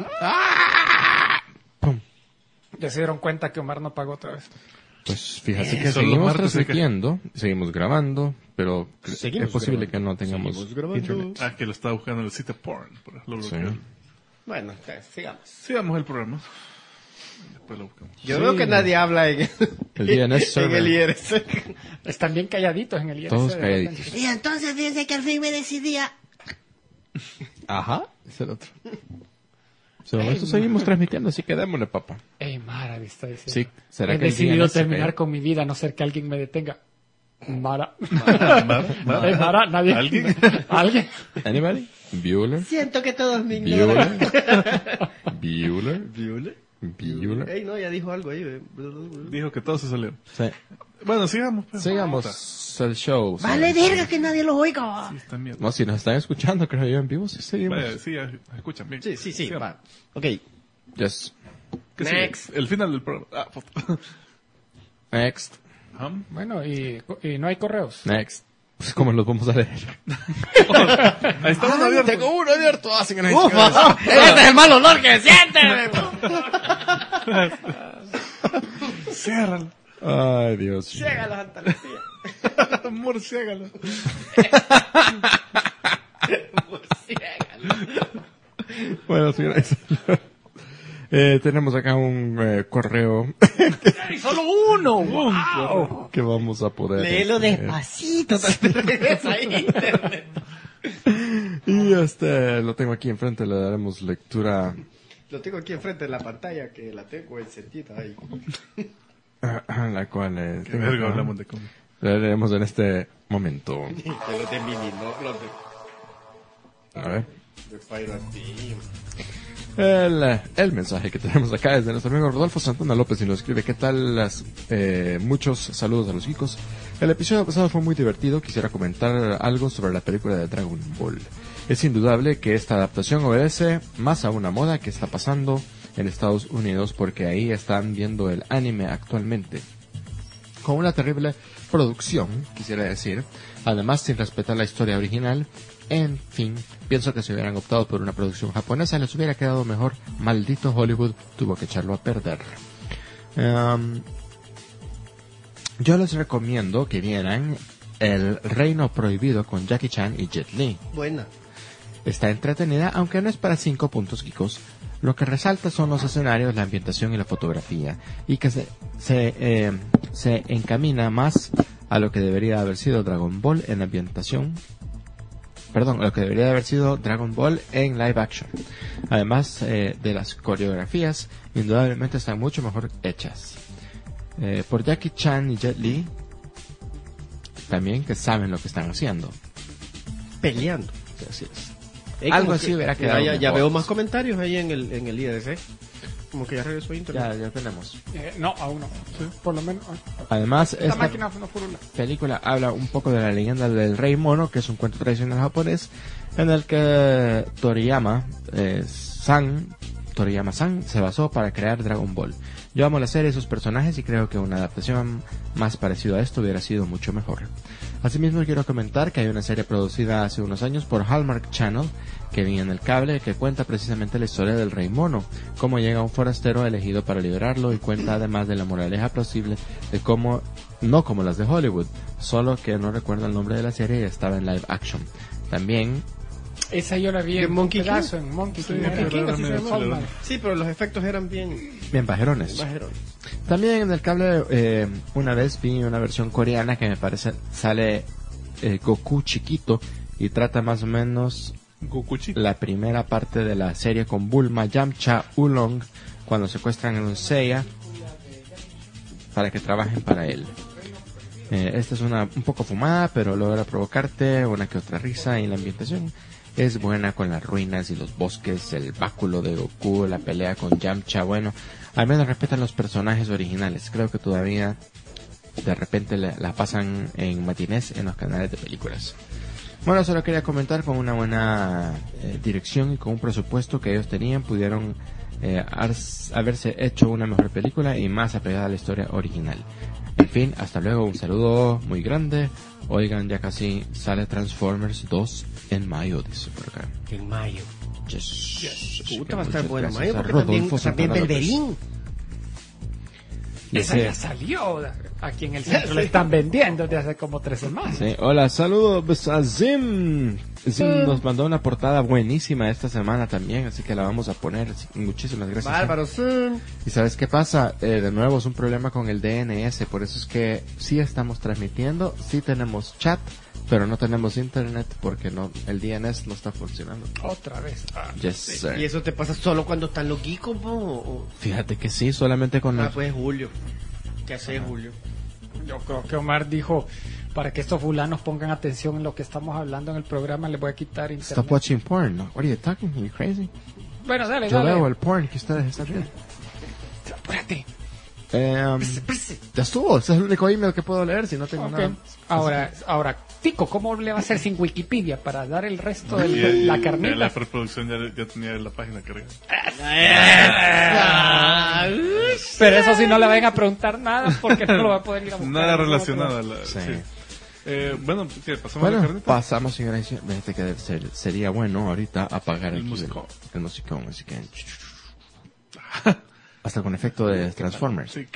Pum. Ya se dieron cuenta que Omar no pagó otra vez. Pues fíjate que Solo seguimos martes se cae. transmitiendo, seguimos grabando, pero cre- Seguimos es posible grabando. que no tengamos Seguimos grabando. internet. Ah, que lo estaba buscando en el sitio porn. Por eso lo Sí. bloquearon. Bueno, eh, sigamos. Sigamos el programa. Después lo buscamos. Yo Sí. veo que nadie habla en El D N S en server. el I R C. Están bien calladitos en el I R C. Todos de repente. calladitos. Y entonces fíjense que al fin me decidía. Ajá, es el otro. Pero esto seguimos transmitiendo, así que démosle, papá. Ey, Mara, me está diciendo. Sí, ¿será He que el decidido D N S se terminar cae? con mi vida, a no ser que alguien me detenga. Mara. Mar- Mar- Ey, Mara, nadie. ¿Alguien? ¿Alguien? Anybody? Bueller? Siento que todos me ignoran. Bueller? Bueller? ¿Bueller? Bueller? Ey, no, ya dijo algo ahí. eh. Dijo que todos se salieron. Sí. Bueno, sigamos. pues. Sigamos el show. Vale, sí. verga, que nadie lo oiga. Sí, está mierda. No, si nos están escuchando, creo yo, en vivo, sí seguimos. Vaya, sí, ya escuchan bien. Sí, sí, sí, Sigamos. va. Ok. Yes. ¿Qué sigue? Next. El final del programa. Ah, foto. Next. Ajá. Bueno, y, y no hay correos. Next. Pues, ¿cómo los vamos a leer? Ahí está uno abierto. Tengo uno abierto. Así que no hay ¡Ufa! ¡Este es el mal olor que siente! Ciérralo. Ay, Dios. Llega la Andalucía. Murciégalo. Bueno, señoras y señores, eh, tenemos acá un eh, correo ¡Y solo uno! ¡Wow! que vamos a poder... Léelo este, despacito, tal vez regresa a internet. Y este, lo tengo aquí enfrente, le daremos lectura Lo tengo aquí enfrente de la pantalla, que la tengo encendida ahí. a la cual eh, Qué tengo verga acá. hablamos de cómic. Le leeremos en este momento. Que los de Mini, no los de, A ver. de Pyro Team. El, eh, el mensaje que tenemos acá es de nuestro amigo Rodolfo Santana López y nos escribe: ¿qué tal? Las, eh, muchos saludos a los chicos. El episodio pasado fue muy divertido. Quisiera comentar algo sobre la película de Dragon Ball. Es indudable que esta adaptación obedece más a una moda que está pasando en Estados Unidos porque ahí están viendo el anime actualmente. Con una terrible producción, quisiera decir, además sin respetar la historia original. En fin, pienso que si hubieran optado por una producción japonesa les hubiera quedado mejor. Maldito Hollywood tuvo que echarlo a perder. Um, yo les recomiendo que vieran El Reino Prohibido con Jackie Chan y Jet Li. Buena. Está entretenida, aunque no es para cinco puntos Kikos. Lo que resalta son los escenarios, la ambientación y la fotografía, y que se, se, eh, se encamina más a lo que debería haber sido Dragon Ball en ambientación. Perdón, lo que debería haber sido Dragon Ball en live action. Además eh, de las coreografías, indudablemente están mucho mejor hechas. Eh, por Jackie Chan y Jet Li, también que saben lo que están haciendo. Peleando. Así es. Ey, Algo como así que- hubiera mira, quedado Ya, ya mejor. veo más comentarios ahí en el, en el I D C. Como que ya regresó a internet. Ya, ya tenemos. Eh, no, aún no. Por lo menos. Además, Esta esta máquina no furula. película habla un poco de la leyenda del Rey Mono, que es un cuento tradicional japonés, en el que Toriyama eh, San, Toriyama-san se basó para crear Dragon Ball. Yo amo la serie y sus personajes y creo que una adaptación más parecida a esto hubiera sido mucho mejor. Asimismo quiero comentar que hay una serie producida hace unos años por Hallmark Channel que vi en el cable que cuenta precisamente la historia del Rey Mono, cómo llega un forastero elegido para liberarlo y cuenta además de la moraleja plausible de cómo, no como las de Hollywood, solo que no recuerdo el nombre de la serie y estaba en live action. También Esa yo la vi ¿De en Monkey un pedazo en Monkey Sí, King. pero Monkey King, era así se medio llama. acelerado. Sí, pero los efectos eran bien bien pajerones. bajeros. También en el cable eh, una vez vi una versión coreana que me parece sale eh, Goku chiquito y trata más o menos Gokuchi. la primera parte de la serie con Bulma, Yamcha, Oolong cuando secuestran a un Seiya para que trabajen para él. Eh, esta es una un poco fumada, pero logra provocarte una que otra risa y la ambientación es buena con las ruinas y los bosques, el báculo de Goku, la pelea con Yamcha. Bueno, al menos respetan los personajes originales. Creo que todavía de repente la, la pasan en matinés en los canales de películas. Bueno, solo quería comentar, con una buena eh, dirección y con un presupuesto que ellos tenían, pudieron eh, ars- haberse hecho una mejor película y más apegada a la historia original. En fin, hasta luego, un saludo muy grande. Oigan, ya casi sale Transformers dos en mayo, dice por acá. En mayo. Yes. Puta, va a estar Muchas bueno gracias mayo a porque también, Rodolfo también Santana López. Belverín. Esa Dice- ya salió. Aquí en el centro la están vendiendo desde hace como tres semanas. Sí, hola, saludos a Zim. Zim nos mandó una portada buenísima esta semana también, así que la vamos a poner. Así que muchísimas gracias. Bárbaro, sí. ¿Y sabes qué pasa? Eh, de nuevo es un problema con el D N S, por eso es que sí estamos transmitiendo, sí tenemos chat, pero no tenemos internet porque no el D N S no está funcionando. Otra vez. Ah, Yes, ¿Y sir. eso te pasa solo cuando están los geekos, po? O- Fíjate que sí, solamente con Ah, los... pues Julio. ¿Qué hace Julio? yo creo que Omar dijo, para que estos fulanos pongan atención en lo que estamos hablando en el programa, les voy a quitar internet. Stop watching porn. No, what are you talking? Are you crazy? Bueno, dale, Yo dale. veo el porn que ustedes están viendo. Apúrate. Eh, ya estuvo, ese es el único email que puedo leer si no tengo Ok. nada. Ahora, ahora, Tico, ¿cómo le va a hacer sin Wikipedia para dar el resto de Y, y- la ya carnita? la preproducción ya, ya tenía la página cargada. Ah, Pero eso sí no le vayan a preguntar nada porque no lo va a poder ir a buscar. Nada en ningún relacionado a otro. la... Sí. sí. Eh, bueno, ¿qué? ¿Pasamos a la Bueno, carnita? pasamos, señora. Fíjate que ser- sería bueno ahorita apagar El aquí musicón. El, el musicón, así que... Hasta con efecto de Transformers. Sí.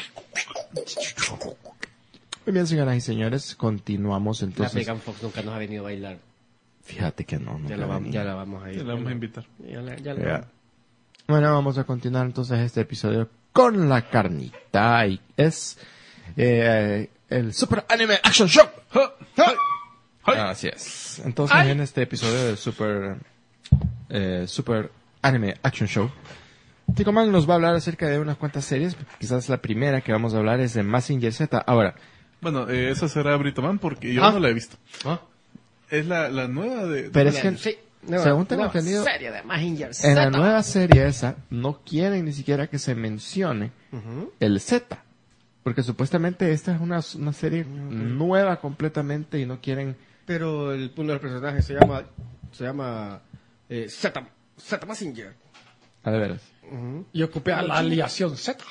Muy bien, señoras y señores, continuamos La entonces. Megan Fox nunca nos ha venido a bailar. Fíjate que no, nunca Ya la, vamos, venía. ya la vamos a ir. Ya la vamos a invitar. Ya la, ya la Ya. vamos. Bueno, vamos a continuar entonces este episodio con la carnita y es eh, el Super Anime Action Show. Así es. Entonces Ay. en este episodio del Super eh, Super Anime Action Show, Tico Man nos va a hablar acerca de unas cuantas series. Quizás la primera que vamos a hablar es de Mazinger Z. Ahora, Bueno, eh, esa será Britoman porque yo Ah. no la he visto. ¿Ah? Es la, la nueva de... pero es que Sí, nueva- según tengo nueva entendido, serie de Mazinger en la Z. nueva serie esa no quieren ni siquiera que se mencione Ujú. el Z. Porque supuestamente esta es una, una serie nueva completamente y no quieren... Pero el uno de los personajes se llama se llama eh, Z Z Mazinger. A ver, Ujú. Y ocupé a la aliación Z.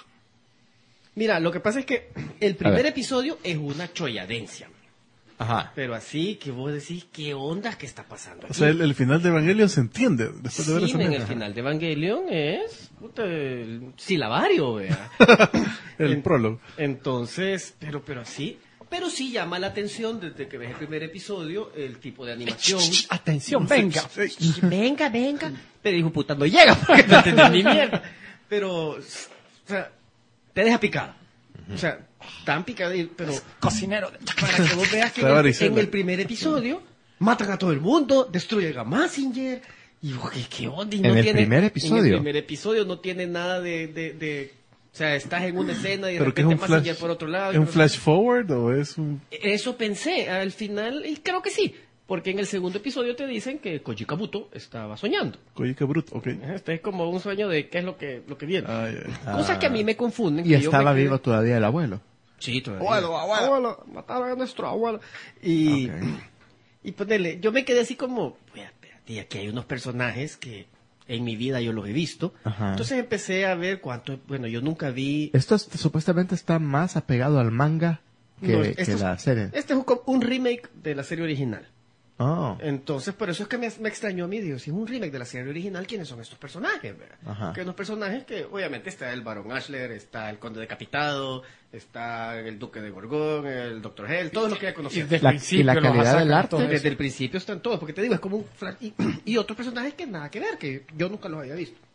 Mira, lo que pasa es que el primer ver. episodio es una cholladencia. Ajá. Pero así que vos decís, ¿qué onda que está pasando O aquí? sea, el, el final de Evangelion se entiende después de ver Sí, esa en el mierda. final de Evangelion es puta, el silabario, vea. El En- prólogo. Entonces, pero, pero así, pero sí llama la atención desde que ves el primer episodio el tipo de animación. Atención, venga. Ey, Venga, venga. Pero dijo, puta, no llega porque no entendí ni mierda. Pero, o sea, te deja picado. O sea, tan picado, y- pero Cocinero. de- para que vos veas que en La el, varicela. en el primer episodio matan a todo el mundo, destruyen a Mazinger. Y vos, ¿qué, qué onda? Y ¿En el primer En episodio? el primer episodio no tiene nada de... de, de o sea, estás en una escena y de ¿Pero que es repente un Mazinger flash, por otro lado. y ¿es un no sé- flash forward o es un...? Eso pensé al final, y creo que sí. Porque en el segundo episodio te dicen que Koji Kabuto estaba soñando. Koyika Brut, ok. Este es como un sueño de qué es lo que, lo que viene. Ay, ay. Cosas que a mí me confunden. Y que yo estaba me quedé- vivo todavía el abuelo. Sí, todavía. Abuelo, abuelo. Abuelo, mataron a nuestro abuelo. Y, Ok. y ponele, yo me quedé así como, pues, espérate, aquí hay unos personajes que en mi vida yo los he visto. Ajá. Entonces empecé a ver cuánto, bueno, yo nunca vi... Esto es- supuestamente está más apegado al manga que, No, que esto es- la serie. Este es un, un remake de la serie original. Oh. Entonces, por eso es que me, me extrañó a mí, digo, si es un remake de la serie original, ¿quiénes son estos personajes? ¿verdad? Ajá. Que unos personajes que, obviamente, está el Barón Ashler, está el Conde Decapitado, está el Duque de Gorgón, el Doctor Hell, todos los que ya Y conocían. desde el La- principio y la los calidad sacan del arte. todo eso. Desde el principio están todos, porque te digo, es como un flash. Y, y otros personajes que nada que ver, que yo nunca los había visto.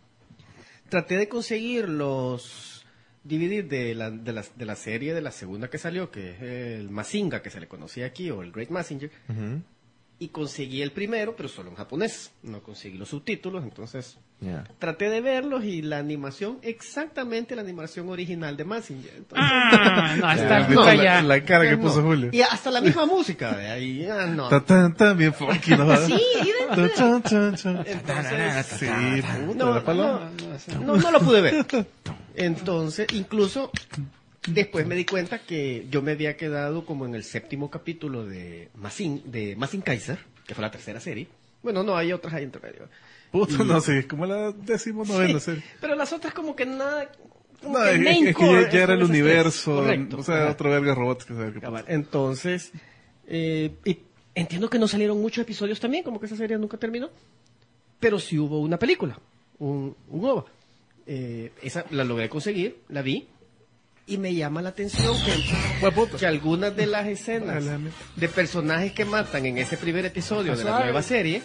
Traté de conseguir los D V D de la, de la, de la serie de la segunda que salió, que es el Mazinga, que se le conocía aquí, o el Great Mazinger, Ujú. y conseguí el primero, pero solo en japonés. No conseguí los subtítulos, entonces Ya. traté de verlos y la animación, exactamente la animación original de Mazinger. Entonces, Ah, no, a esta Ya, altura ¿viste ya. la, la cara que no. puso Julio. Y hasta la misma música, de ahí, ah, no. Ta, ta, ta, bien funky, ¿no? Sí, y de- Ta, chan, chan, chan. Entonces, Sí, puta, no, la paloma. no, no, no lo pude ver. Entonces, incluso después me di cuenta que yo me había quedado como en el séptimo capítulo de Mazin, de Mazin Kaiser, que fue la tercera serie. Bueno, no, hay otras ahí entre medio. Puta, no sé, es como la décimo novena Sí, serie. pero las otras como que nada... como No, que es, el main es que core ya, ya era son el esas tres. universo, Correcto. o sea, Ajá. otro verga robots que sabe qué Cabal. pasa. Entonces, eh, y entiendo que no salieron muchos episodios también, como que esa serie nunca terminó, pero sí hubo una película, un, un O V A. Eh, esa la logré conseguir, la vi, y me llama la atención que, Pues, puta. que algunas de las escenas Ay, la mierda. de personajes que matan en ese primer episodio de la Suave. nueva serie,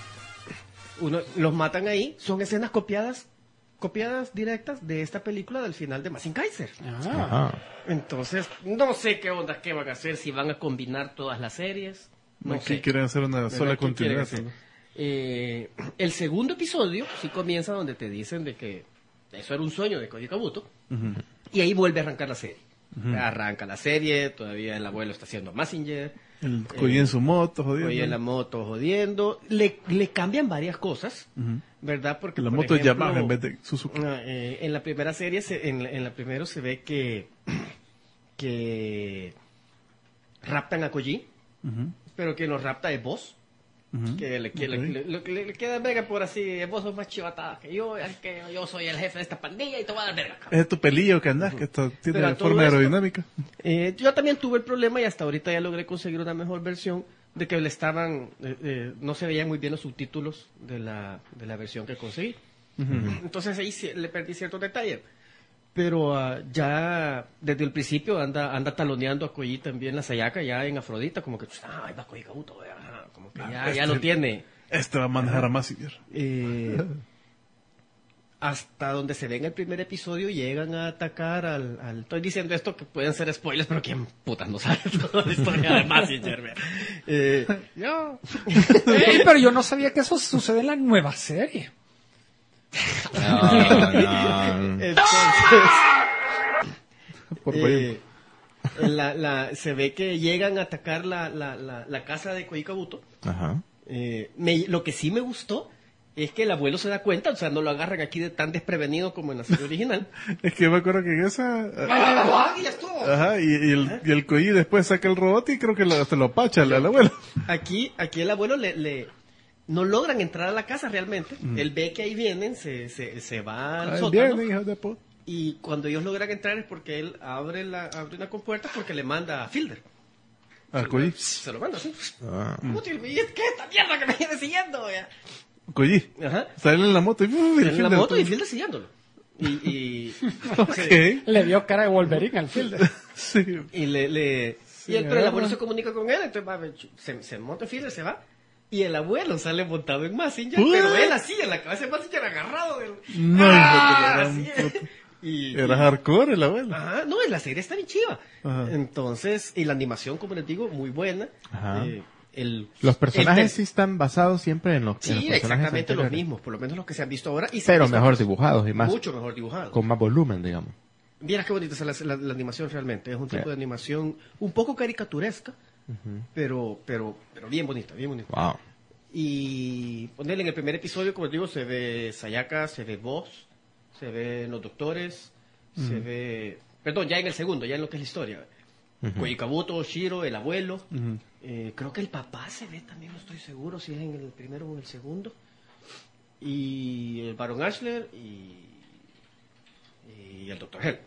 uno, los matan ahí, son escenas copiadas copiadas directas de esta película del final de Mazin Kaiser. Ah. Ajá. Entonces, no sé qué onda, qué van a hacer, si van a combinar todas las series. No Aquí sé. quieren hacer una ¿Verdad? sola ¿Qué quieren continuidad. hacer? ¿no? Eh, el segundo episodio sí comienza donde te dicen de que eso era un sueño de Koji Kabuto. Y ahí vuelve a arrancar la serie. Arranca la serie, todavía el abuelo está haciendo Mazinger. El Koji en su moto, jodido. Oye, en la moto jodiendo. Le, le cambian varias cosas, Ujú. ¿verdad? Porque La por moto es ejemplo, Yamaha en vez de Suzuki. ah, eh, en la primera serie, se- en, la- en la primera se ve que que raptan a Koji, Ujú, pero quien los rapta es vos. ujú. Que le, que le- Ok. le- le- le- le queda verga por así, vos sos más chivatada que yo, es que yo soy el jefe de esta pandilla y te voy a dar verga. cabrón. Es tu pelillo que andás, que esto tiene Pero a todo forma esto- aerodinámica. Eh, yo también tuve el problema y hasta ahorita ya logré conseguir una mejor versión de que le estaban, eh, eh, no se veían muy bien los subtítulos de la, de la versión que conseguí. Entonces ahí sí le perdí ciertos detalles. Pero ah, ya desde el principio anda anda taloneando a Koji también la Sayaka ya en Afrodita, como que, ah, ahí va Koji Kabuto, ajá, como que ya, Ah, ya este- lo tiene. Este va a manejar a Mazinger. Eh, hasta donde se ve en el primer episodio llegan a atacar al, al- estoy diciendo esto que pueden ser spoilers, pero quién putas no sabe toda la historia de Mazinger, vea. Eh, Ya. Ey, pero yo no sabía que eso sucede en la nueva serie. entonces Por eh, la, la, se ve que llegan a atacar la, la, la, la casa de Koji Kabuto. Ajá. Eh, me- lo que sí me gustó es que el abuelo se da cuenta, o sea, no lo agarran aquí de tan desprevenido como en la serie original. Es que me acuerdo que en esa... ¡Ah, ya estuvo! Ajá, y, y el, y el Koji después saca el robot y creo que lo, hasta lo pacha al, al abuelo. Aquí, aquí el abuelo le, le, no logran entrar a la casa realmente. Mm. Él ve que ahí vienen, se, se, se va al Ahí sótano. viene, hijo de puta. Y cuando ellos logran entrar es porque él abre, la, abre una compuerta porque le manda a Fielder. ¿A Koji? Se lo manda así. Ah. ¿Qué es esta mierda que me viene siguiendo? Koji. Ajá. Sale en la moto y... Sale en la moto y Fielder siguiéndolo. Y... y okay. Le dio cara de Wolverine al Fielder. Sí. Y le... le sí, y él, pero el abuelo ¿verdad? se comunica con él, entonces va, se, se monta Fielder, se va. Y el abuelo sale montado en Mazinger, ¿What? pero él así, en la cabeza de Mazinger agarrado del... No, ¡Ah! hijo de la Así, gran y, Era hardcore el abuelo. Ajá, no, la serie está bien chiva. Ajá. Entonces, y la animación, como les digo, muy buena. Ajá. Eh, el, Los personajes el sí están basados siempre en los, en los Sí, personajes exactamente los anteriores. mismos, por lo menos los que se han visto ahora. Y se Pero han visto mejor dibujados y más, mucho mejor dibujados. con más volumen, digamos. Vieras qué bonita es la, la, la animación realmente. Es un tipo Sí. de animación un poco caricaturesca, Ujú. pero, pero, pero bien bonita, bien bonita. Wow. Y ponerle en el primer episodio, como les digo, se ve Sayaka, se ve Boss, se ve los doctores, se ve... Perdón, ya en el segundo, ya en lo que es la historia. Ujú. Koji Kabuto, Shiro, el abuelo. Ujú. Eh, creo que el papá se ve también, no estoy seguro si es en el primero o en el segundo. Y el Baron Ashler y, y el doctor Hell.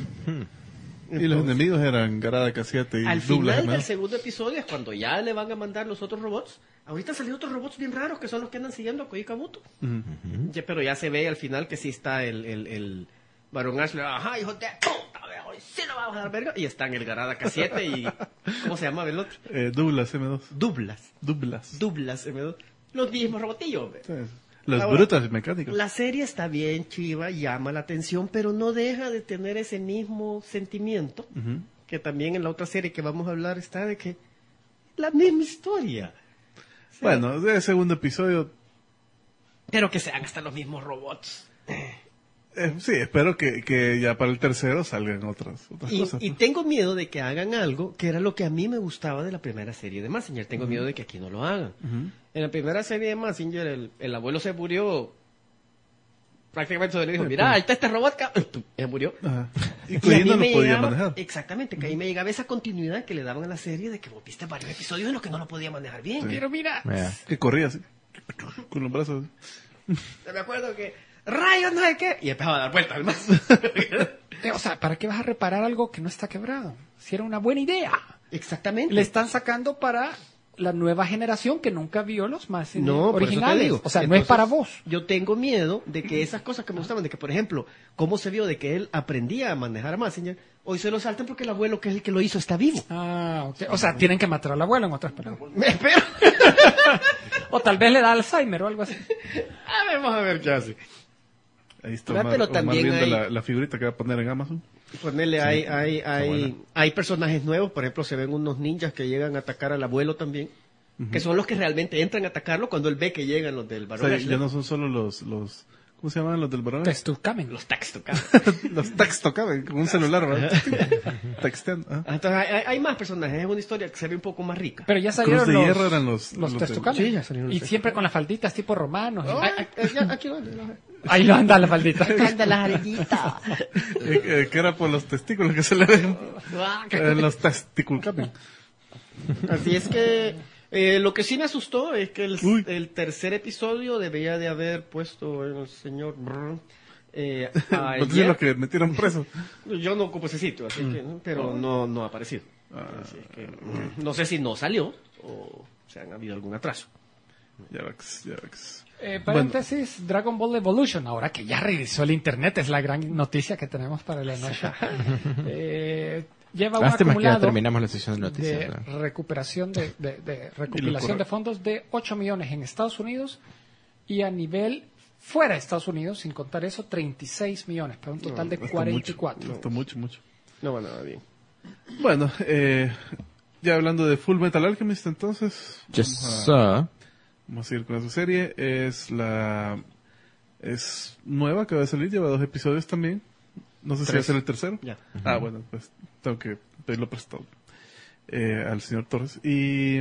Y los enemigos eran Garada K siete y Al Douglas final M. del segundo episodio es cuando ya le van a mandar los otros robots. Ahorita han salido otros robots bien raros que son los que andan siguiendo a Koji Kabuto. Ujú. Ya, pero ya se ve al final que sí está el, el, el Baron Ashler. Ajá, hijo de puta, viejo, hoy sí lo vamos a dar verga. Y está en el Garada K siete y... ¿Cómo se llama el otro? Eh, Douglas M dos. Douglas. Douglas. Douglas M dos. Los mismos robotillos, hombre. Sí. Los Ahora, brutas mecánicos. La serie está bien chiva, llama la atención, pero no deja de tener ese mismo sentimiento Ujú. que también en la otra serie que vamos a hablar está de que la misma historia. Sí. Bueno, de segundo episodio, Pero que sean hasta los mismos robots. eh, sí, espero que, que ya para el tercero salgan otras, otras Y, cosas. y ¿no? tengo miedo de que hagan algo que era lo que a mí me gustaba de la primera serie de Mazinger. Tengo miedo de que aquí no lo hagan. Ujú. En la primera serie de Mazinger, el, el abuelo se murió. Prácticamente se le dijo, Sí, mira, pues. ahí está este robot, ca-". Se murió. Ajá. Y Y a Koji mí no lo me podía llegaba- manejar. Exactamente, que ahí me llegaba esa continuidad que le daban a la serie de que vos viste varios episodios en los que no lo podía manejar bien. Sí. Pero mira, Yeah. Que corría así, con los brazos. Me acuerdo que, rayos, no sé qué, y empezaba a dar vueltas al más. eh, o sea, ¿para qué vas a reparar algo que no está quebrado? Si era una buena idea. Exactamente. Le están sacando para la nueva generación que nunca vio los más No, por eso te originales. digo. O sea, no es Entonces, para vos. Yo tengo miedo de que esas cosas que me gustaban, de que, por ejemplo, cómo se vio de que él aprendía a manejar a Mazinger, hoy se lo salten porque el abuelo que es el que lo hizo está vivo. Ah, ok. O sea, tienen que matar al abuelo, en otras palabras. Me espero. O tal vez le da Alzheimer o algo así. A ver, vamos a ver qué hace. Ahí está Ah, Omar, pero Omar también viendo hay- la, la figurita que va a poner en Amazon. Ponerle, hay, hay, hay, buena. hay personajes nuevos, por ejemplo, se ven unos ninjas que llegan a atacar al abuelo también, que son los que realmente entran a atacarlo cuando él ve que llegan los del O Barón sea, Ashler. ya no son solo los, los ¿cómo se llaman los del varón? Testucamen. Los Taxtocam. Los texto caben, con un celular, ¿verdad? Texteando. ah. Entonces hay, hay- hay más personajes, es una historia que se ve un poco más rica. Pero ya Cruz salieron de los, hierro eran los... los de- Testucamen. Sí, ya salieron los Y siempre con las falditas tipo romanos. Ay, ay, ay, ya, aquí van, Ahí lo anda la faldita. anda las arequitas. eh, eh, que era por los testículos que se le ven. Eh, los testículos caben. Así es que eh, lo que sí me asustó es que el, Uy. el tercer episodio debía de haber puesto el señor Brr, eh, a Entonces Jet. los que metieron preso. Yo no ocupo ese sitio, así que, ¿no? pero no, no ha aparecido. Así es que, mm, no sé si no salió o se han habido algún atraso. Ya ves, ya ves. Eh, paréntesis, Dragon Ball Evolution, ahora que ya regresó el internet, es la gran noticia que tenemos para la noche. Eh, lleva un Lástima que ya acumulado terminamos la sesión de noticias. de ¿verdad? recuperación de, de, de Y lo recopilación corre- de fondos de ocho millones en Estados Unidos y a nivel fuera de Estados Unidos, sin contar eso, treinta y seis millones, para un total de Esto cuarenta y cuatro. Mucho, esto mucho, mucho. No va nada bien. Bueno, eh, ya hablando de Full Metal Alchemist, entonces... Yes, vamos a- sir. Vamos a seguir con esa serie. Es la... Es nueva, acaba de salir, lleva dos episodios también. No sé si va a Tres. ser el tercero. Ya. Ah, bueno, pues tengo que pedirlo prestado eh, al señor Torres. Y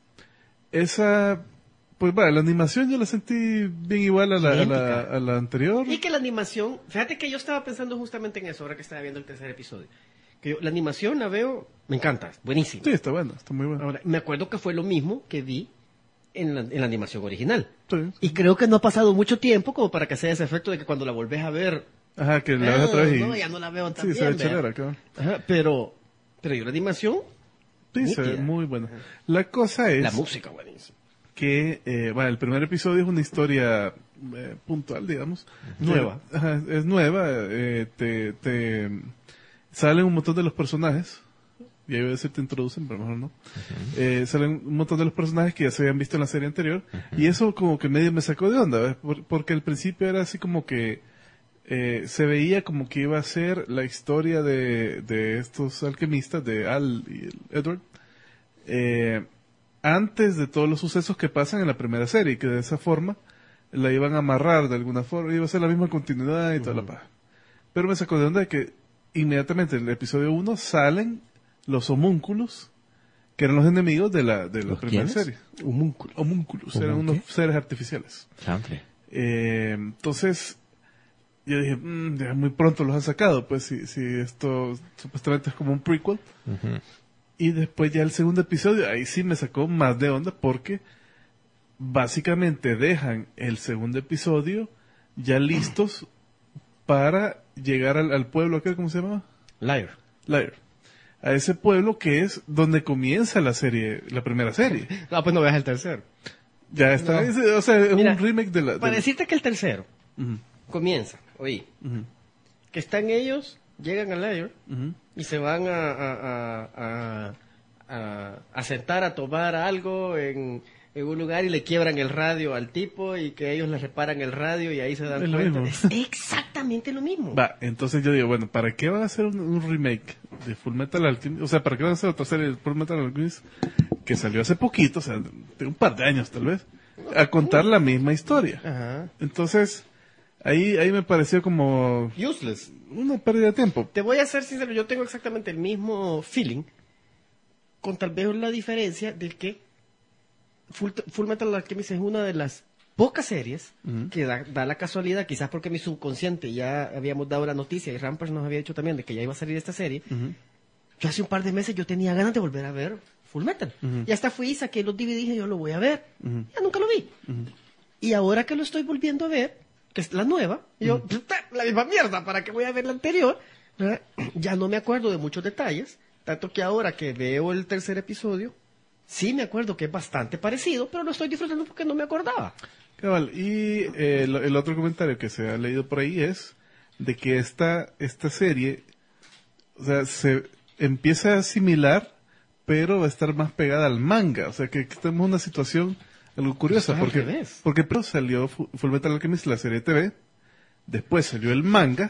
esa... Pues vaya, la animación yo la sentí bien igual a la, a la, Idéntica. a la anterior. Y que la animación, fíjate que yo estaba pensando justamente en eso ahora que estaba viendo el tercer episodio. Que yo, la animación la veo, me encanta, buenísima. Sí, está buena, está muy buena. Ahora, me acuerdo que fue lo mismo que vi en la, en la animación original. Sí. Y creo que no ha pasado mucho tiempo como para que sea ese efecto de que cuando la volvés a ver... Ajá, que la ah, ves otra vez y... no, ya no la veo tan Sí, bien. se ve ¿verdad? chelera, claro. Ajá, pero, pero yo la animación... Sí, se ve nítida. muy buena. La cosa es La música, buenísima. que, eh, bueno, el primer episodio es una historia eh, puntual, digamos. Nueva. Ajá, es nueva. Eh, te, te salen un montón de los personajes. Ya iba a decir te introducen, pero mejor no. Eh, salen un montón de los personajes que ya se habían visto en la serie anterior. Y eso como que medio me sacó de onda, ¿ves? Por- porque al principio era así como que eh, se veía como que iba a ser la historia de, de estos alquimistas, de Al y el Edward, eh, antes de todos los sucesos que pasan en la primera serie, y que de esa forma la iban a amarrar de alguna forma, iba a ser la misma continuidad y toda la paja. Pero me sacó de onda de que inmediatamente en el episodio uno salen los homúnculos, que eran los enemigos de la, de la ¿Los primera quiénes? serie. Homúnculos. Homúnculos, eran ¿Homún qué? unos seres artificiales. Chanfle. Eh, entonces, yo dije, "Mm, ya muy pronto los han sacado, pues si, si esto supuestamente es como un prequel". Ujú. Y después ya el segundo episodio, ahí sí me sacó más de onda porque básicamente dejan el segundo episodio ya listos para llegar al, al pueblo, ¿qué? ¿Cómo se llama? Liar. Lyre. A ese pueblo que es donde comienza la serie, la primera serie. No, pues no veas el tercero. Ya está, No. es- o sea, es Mira, un remake de la... de Para la- decirte que el tercero Ujú, comienza, oí, ujú, que están ellos, llegan a Liar ujú. y se van a, a, a, a, a- a sentar a tomar algo en, en un lugar y le quiebran el radio al tipo y que ellos le reparan el radio y ahí se dan Es lo cuenta. mismo. Es exactamente lo mismo. Va, entonces yo digo, bueno, ¿para qué van a hacer un, un remake de Full Metal Alchemist? O sea, ¿para qué van a hacer otra serie de Full Metal Alchemist que salió hace poquito, o sea, de un par de años tal vez, a contar la misma historia? Ajá. Entonces, ahí, ahí me pareció como Useless. una pérdida de tiempo. Te voy a ser sincero, yo tengo exactamente el mismo feeling, con tal vez la diferencia de que Full, Full Metal Alchemist es una de las pocas series Ujú. que da, da la casualidad, quizás porque mi subconsciente ya habíamos dado la noticia y Rampers nos había dicho también de que ya iba a salir esta serie. Ujú. Yo hace un par de meses yo tenía ganas de volver a ver Full Metal. Ujú. Y hasta fui y saqué los D V Ds y dije, yo lo voy a ver. Ujú. Ya nunca lo vi. Ujú. Y ahora que lo estoy volviendo a ver, que es la nueva, y yo, "Puta, la misma mierda, ¿para qué voy a ver la anterior?" ¿Verdad? Ya no me acuerdo de muchos detalles, tanto que ahora que veo el tercer episodio, sí me acuerdo que es bastante parecido, pero lo estoy disfrutando porque no me acordaba. Cabal, y eh, el, el otro comentario que se ha leído por ahí es de que esta, esta serie, o sea, se empieza a asimilar, pero va a estar más pegada al manga. O sea, que, que tenemos una situación algo curiosa, Esto es al porque, revés. porque primero salió Fu- Full Metal Alchemist, la serie T V, después salió el manga,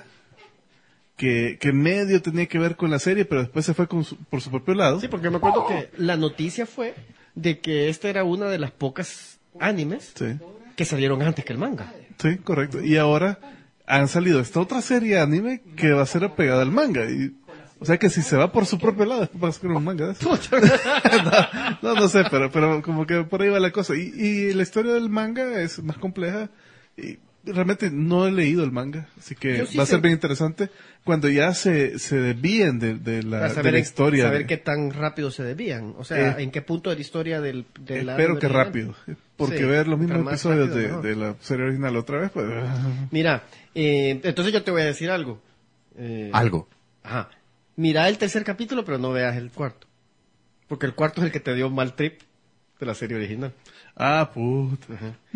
que, que medio tenía que ver con la serie, pero después se fue con su- por su propio lado. Sí, porque me acuerdo que la noticia fue de que esta era una de las pocas animes Sí, que salieron antes que el manga. sí, correcto. Y ahora han salido esta otra serie anime que va a ser apegada al manga. Y, o sea que si se va por su propio lado, después va a ser un manga de eso. no, no, no sé, pero, pero como que por ahí va la cosa. Y, y la historia del manga es más compleja. Y realmente no he leído el manga, así que Yo sí va a ser sé. bien interesante cuando ya se, se desvíen de, de la, Para de saber, la historia. saber de- qué tan rápido se desvían. O sea, Eh, en qué punto de la historia del, del Espero anime que original. rápido. Porque Sí, ver los mismos mientras más episodios rápido, de, mejor. de la serie original otra vez, pues... Mira, eh, entonces yo te voy a decir algo. Eh, Algo. Ajá. Mira el tercer capítulo, pero no veas el cuarto. Porque el cuarto es el que te dio un mal trip de la serie original. Ah, puta.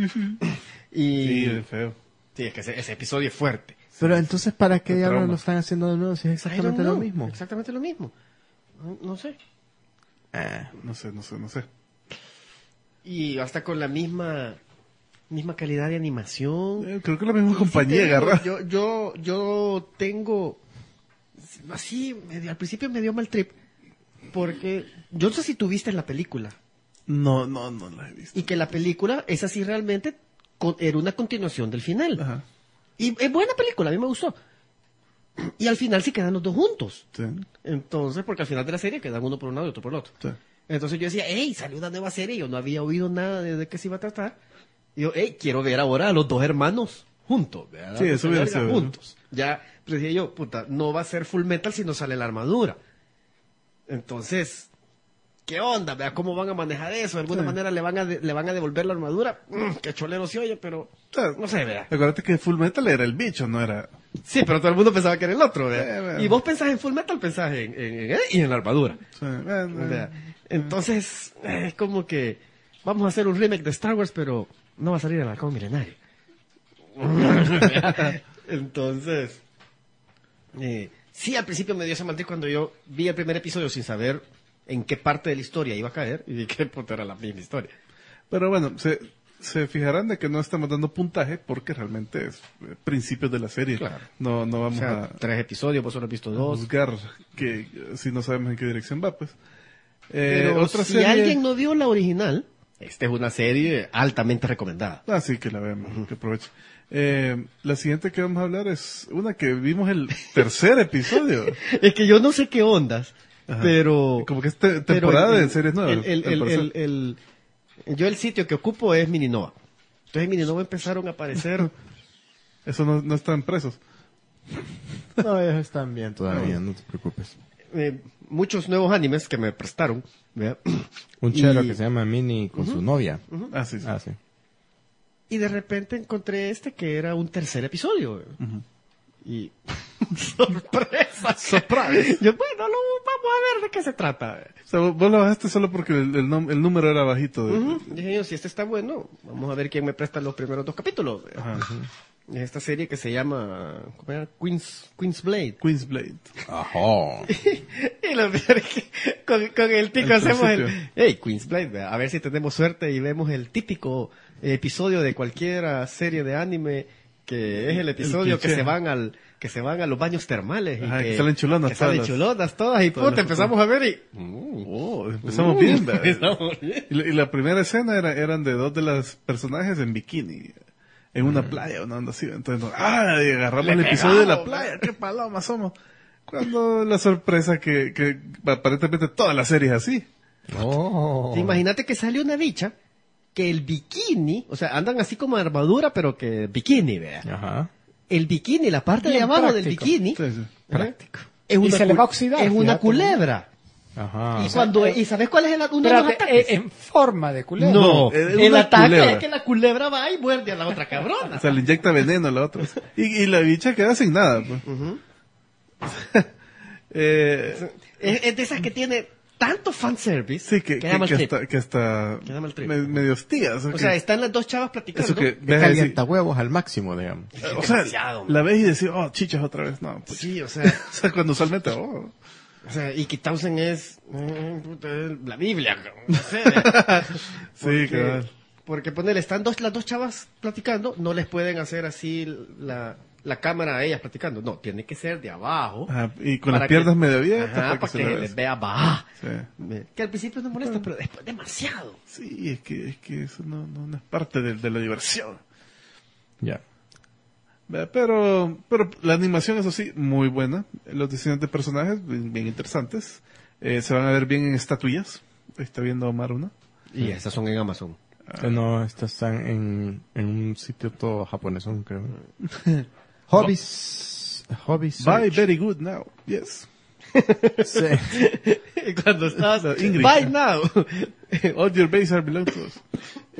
Y Sí, es feo. sí, es que ese, ese episodio es fuerte. Pero entonces, ¿para qué Qué diablos trauma. lo están haciendo de nuevo si es I exactamente don't lo know. mismo? Exactamente lo mismo. No, no sé. Ah, No sé, no sé, no sé. Y hasta con la misma misma calidad de animación. Eh, creo que la misma Sí, compañía te digo, agarra. Yo, yo, yo tengo, así, medio- al principio me dio mal trip, porque yo no sé si tuviste la película, No, no, no la he visto. y que la película es así realmente, co- era una continuación del final. Ajá. Y es buena película, a mí me gustó. Y al final sí quedan los dos juntos. Sí, Entonces, porque al final de la serie quedan uno por un lado y otro por el otro. sí. Entonces yo decía, hey, salió una nueva serie, yo no había oído nada de, de qué se iba a tratar. Y yo, hey, quiero ver ahora a los dos hermanos juntos. ¿verdad? Sí, eso hubiera Verga, sido, juntos. Ya, pues decía yo, puta, no va a ser Full Metal si no sale la armadura. Entonces, ¿qué onda? Vea cómo van a manejar eso. De alguna Sí. manera le van a de- le van a devolver la armadura. Mm, qué cholero se oye, pero no sé, vea. Acuérdate que Full Metal era el bicho, no era... Sí, pero todo el mundo pensaba que era el otro, vea. Eh, bueno. Y vos pensás en Full Metal, pensás en, en- en- ¿eh? y en la armadura. Sí, eh, Vea. Entonces, eh, es como que vamos a hacer un remake de Star Wars, pero no va a salir el halcón milenario. Entonces, eh, sí, al principio me dio ese maltriz cuando yo vi el primer episodio sin saber en qué parte de la historia iba a caer y vi que puta, era la misma historia. Pero bueno, se, se fijarán de que no estamos dando puntaje porque realmente es eh, principios de la serie. Claro. No, no O vamos sea, a, tres episodios, vos solo has visto a dos. juzgar que eh, si no sabemos en qué dirección va, pues. Eh, Pero otra si serie... alguien no vio la original, esta es una serie altamente recomendada. Ah, sí, que la veamos, que aproveche. Eh, la siguiente que vamos a hablar es una que vimos el tercer episodio. Es que yo no sé qué ondas, Ajá. pero... Como que es te- pero temporada el- de series nuevas. el- el- al el- parecer. el- el- yo el sitio que ocupo es Mininova. Entonces en Mininova empezaron a aparecer... Eso no, no están presos. No, ellos están bien todavía, no te preocupes. eh, muchos nuevos animes que me prestaron. ¿verdad? Un chero Y- que se llama Mini con su novia. Ah, sí, sí. Ah, sí. Y de repente encontré este que era un tercer episodio. ¿verdad? Ujú. Y sorpresa. Surprise. Yo, bueno, lo, vamos a ver de qué se trata. O sea, vos vos lo bajaste solo porque el, el, nom- el número era bajito. De, Ujú. Dije yo, si este está bueno, vamos a ver quién me presta los primeros dos capítulos. Ajá. Es esta serie que se llama ¿cómo era? Queen's, Queen's Blade. Queen's Blade. Ajá. Y lo peor es que con, con el tico Al hacemos el... principio. Hey, Queen's Blade, ¿verdad? A ver si tenemos suerte y vemos el típico episodio de cualquier serie de anime que es el episodio que cliché. se van al que se van a los baños termales y Ajá, que, que salen chulonas que salen todas las- chulonas todas y todas puta, las- empezamos a ver y Oh, empezamos bien, ¿verdad? empezamos bien. Y la, y la primera escena era, eran de dos de los personajes en bikini. En una playa, una onda así. Entonces, no, ah, y agarramos Le el episodio de la pegamos, playa. ¡Qué palomas somos! Cuando la sorpresa que, que aparentemente toda la serie es así. Oh. Imagínate que sale una bicha que el bikini, o sea, andan así como armadura, pero que bikini, vea. Ajá. El bikini, la parte de Bien abajo del práctico. bikini, Sí, sí. Práctico. es Y se le cul- va a oxidar, es una fíjate. culebra. Ajá. Y cuando, ¿y sabes cuál es el, uno de los Espérate, ataques? eh, en forma de culebra. No, es el una ataque culebra. es que la culebra va y muerde a la otra cabrona. O sea, le inyecta veneno a la otra. Y, y la bicha queda sin nada, pues. eh, Es, es de esas que tiene tanto fanservice sí, que, que que, da mal que trip. hasta, que hasta Que da mal trip. me- medio hostiga. O sea, O que- sea, están las dos chavas platicando. eso que Que ves así, calienta huevos al máximo, digamos. o sea, demasiado, la ves y decís, oh, chichas otra vez. No, pues, Sí, o sea, o sea, cuando usualmente, oh. o sea, y Kitausen es mm, puta, es la Biblia, no sé. Sí, Porque- cabal. Porque ponele, están dos, las dos chavas platicando, no les pueden hacer así la, la cámara a ellas platicando. No, tiene que ser de abajo. Ajá, y con para las piernas que- medio abiertas Ajá, para que para se que, la vea. les vea baja. Sí. Que al principio no molesta, pero después demasiado. Sí, es que, es que eso no, no, no es parte de, de la diversión. Ya. Ve, Pero, pero la animación, eso sí, muy buena. Los diseños de personajes, bien, bien interesantes. Eh, se van a ver bien en estatuillas. Está viendo Omar una. Y esas son en Amazon. Eh, No, estas están en, en un sitio todo japonesón, creo. Hobbies. Hobbies. Bye, very good now. Yes. Sí. Y cuando estás, No, Ingrid. bye now. All your bases are belong to us.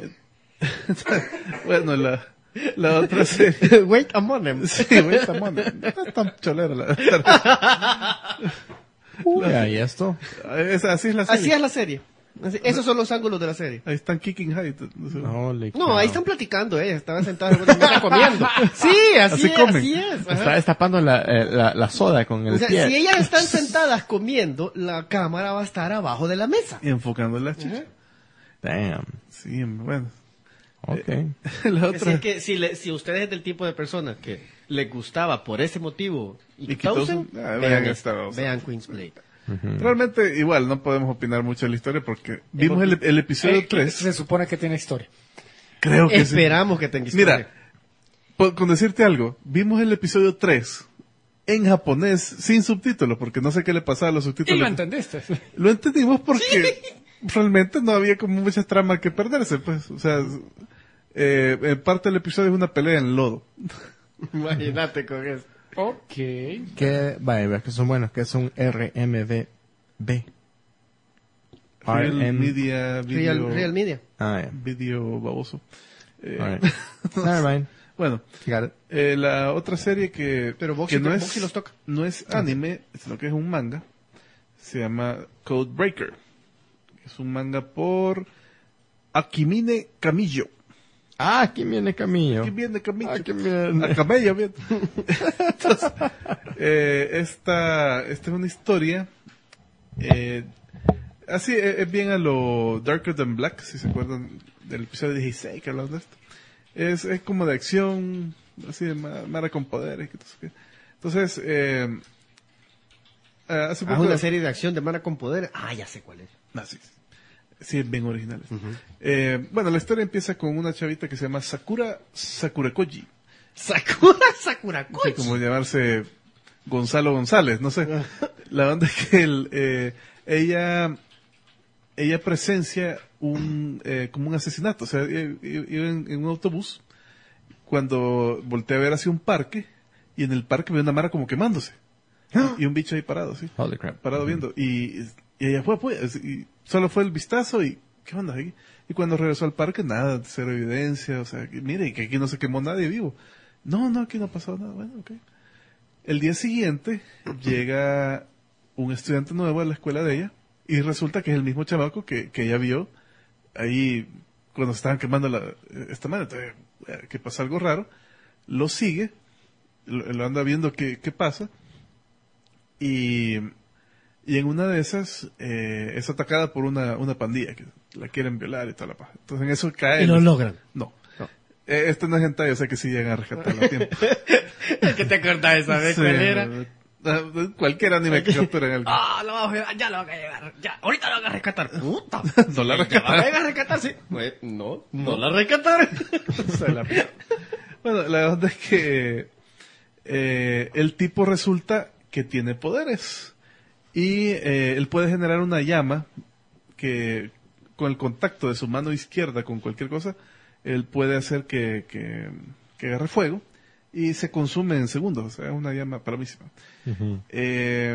Bueno, la, la otra serie. Wait a moment. Sí, güey, está mona. No es tan cholera la Uy, ahí esto. es, Así es la serie. Así es la serie. Así- esos son los ángulos de la serie. Ahí están kicking high. No, le No, ahí están platicando, eh. Estaban sentados en una mesa comiendo. Sí, así, Así es, comen. así es. ajá. Está destapando la, eh, la, la soda con el O sea, pie. si ellas están sentadas comiendo, la cámara va a estar abajo de la mesa. Y enfocando en la chicha. Damn. Sí, bueno. Ok. La Así otra. es que si, le, si usted es del tipo de persona que le gustaba por ese motivo y Y Kitausen, Kitausen, ah, vean, vean esta, o sea. vean Queen's Blade. Realmente, igual, no podemos opinar mucho de la historia porque vimos el, el episodio Eh, que tres. se supone que tiene historia. Creo que sí. Esperamos que tenga historia. Mira, po- con decirte algo, vimos el episodio tres en japonés sin subtítulos porque no sé qué le pasaba a los Y subtítulos. lo entendiste. Lo entendimos porque realmente no había como muchas tramas que perderse, pues. O sea, eh, en parte del episodio es una pelea en lodo. Imagínate con eso. Ok. Que, vaya, ves que son buenos, que es un R M D B. Real R N Media, video, Real, Real Media. Ah, yeah. video baboso. Eh, All right. Never mind. Bueno, Got it. eh, la otra serie que, Pero Boxy- que no, Boxy es, los toca. no es anime, sino que es un manga, se llama Code Breaker. Es un manga por Akimine Camillo. Ah, aquí viene Camillo. Aquí viene Camillo. Aquí viene. A Camello, bien. Entonces, eh, esta, esta es una historia, eh, así, es, es bien a lo Darker Than Black, si se acuerdan del episodio dieciséis que hablamos de esto. Es, es como de acción, así de ma- mara con poderes. que no sé qué. Entonces, eh, eh, hace Ah, poco... una serie de acción de Mana con poder. Ah, ya sé cuál es. Ah, sí, sí, es bien original. Eh, bueno, la historia empieza con una chavita que se llama Sakura Sakurakoji. Sakura Sakura No sé cómo llamarse Gonzalo González, no sé. La onda es que el, eh, ella ella presencia un eh, como un asesinato, o sea, i- i- iba en, en un autobús cuando voltea a ver hacia un parque y en el parque ve una mara como quemándose y un bicho ahí parado, sí, Holy crap. parado viendo y, y ella fue pues y solo fue el vistazo y qué onda aquí y cuando regresó al parque nada, cero evidencia, o sea, que, mire que aquí no se quemó nadie vivo. No, no, aquí no pasó nada. Bueno, ok. El día siguiente llega un estudiante nuevo a la escuela de ella y resulta que es el mismo chamaco que, que ella vio ahí cuando estaban quemando la, esta madre. Entonces, eh, que pasa algo raro. Lo sigue, lo, lo anda viendo qué, qué pasa y, y en una de esas eh, es atacada por una, una pandilla que la quieren violar y toda la paja. Entonces en eso cae. Y lo logran. No. Eh, este no es hentai, o sea que sí llegan a rescatarlo a tiempo. ¿Qué te acordás de esa vez? Sí, ¿Cuál era? ah, Cualquier anime que capturen algo. Ah, lo vamos a ver, ya lo van a llevar. Ya, ahorita lo van a rescatar. Puta. No la Ya rescataron. van a rescatar, sí. Pues, no, no la rescataron. Se la pierde. Bueno, la verdad es que eh, el tipo resulta que tiene poderes. Y eh, él puede generar una llama que con el contacto de su mano izquierda con cualquier cosa, él puede hacer que, que, que agarre fuego y se consume en segundos. O sea, es una llama palomísima. eh,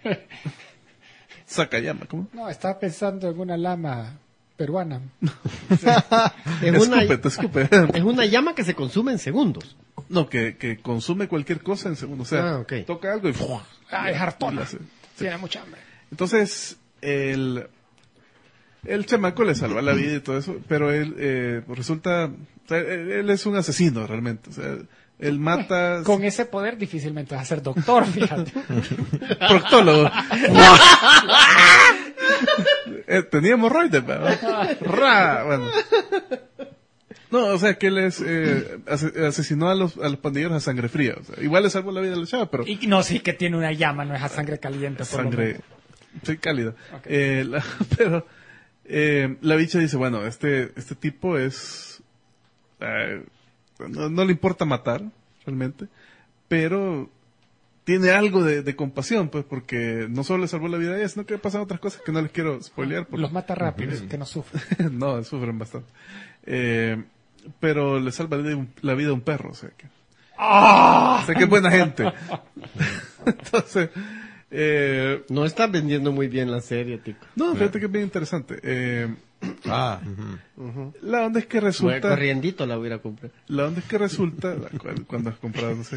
saca llama, ¿cómo? No, estaba pensando en una lama peruana. Es una, Escupe, te escupe. es una llama que se consume en segundos. No, que, que consume cualquier cosa en segundos. O sea, Ah, ok. toca algo y... ¡fua! Ah, es hartona. Y hace- Tiene mucha hambre. Entonces, el, el chamaco le salva la vida y todo eso, pero él eh, resulta... o sea, él, él es un asesino realmente. O sea, él mata... Con ese poder difícilmente vas a ser doctor, fíjate. proctólogo. eh, tenía hemorroides, ¿verdad? Ra, bueno. No, o sea, que él es, eh, ase- asesinó a los, a los pandilleros a sangre fría. O sea, igual le salvó la vida a la chava, pero... Y no, sí que tiene una llama, no es a sangre caliente. por lo sangre, menos. sí, cálida. Ok. Eh, la- pero eh, la bicha dice, bueno, este, este tipo es... eh, no, no le importa matar, realmente, pero tiene algo de, de compasión, pues, porque no solo le salvó la vida a ella, sino que pasan otras cosas que no les quiero spoilear. porque- Los mata rápido, que no sufren. no, sufren bastante. Eh, pero le salva la vida, un- la vida a un perro, o sea que... O sea que es buena gente. Entonces, eh, No está vendiendo muy bien la serie, tico. no, fíjate que es bien interesante. Eh, Ah. la onda es que Voy resulta... corriendito la voy a ir a comprar. La onda es que resulta... la cual- cuando has comprado, no sé.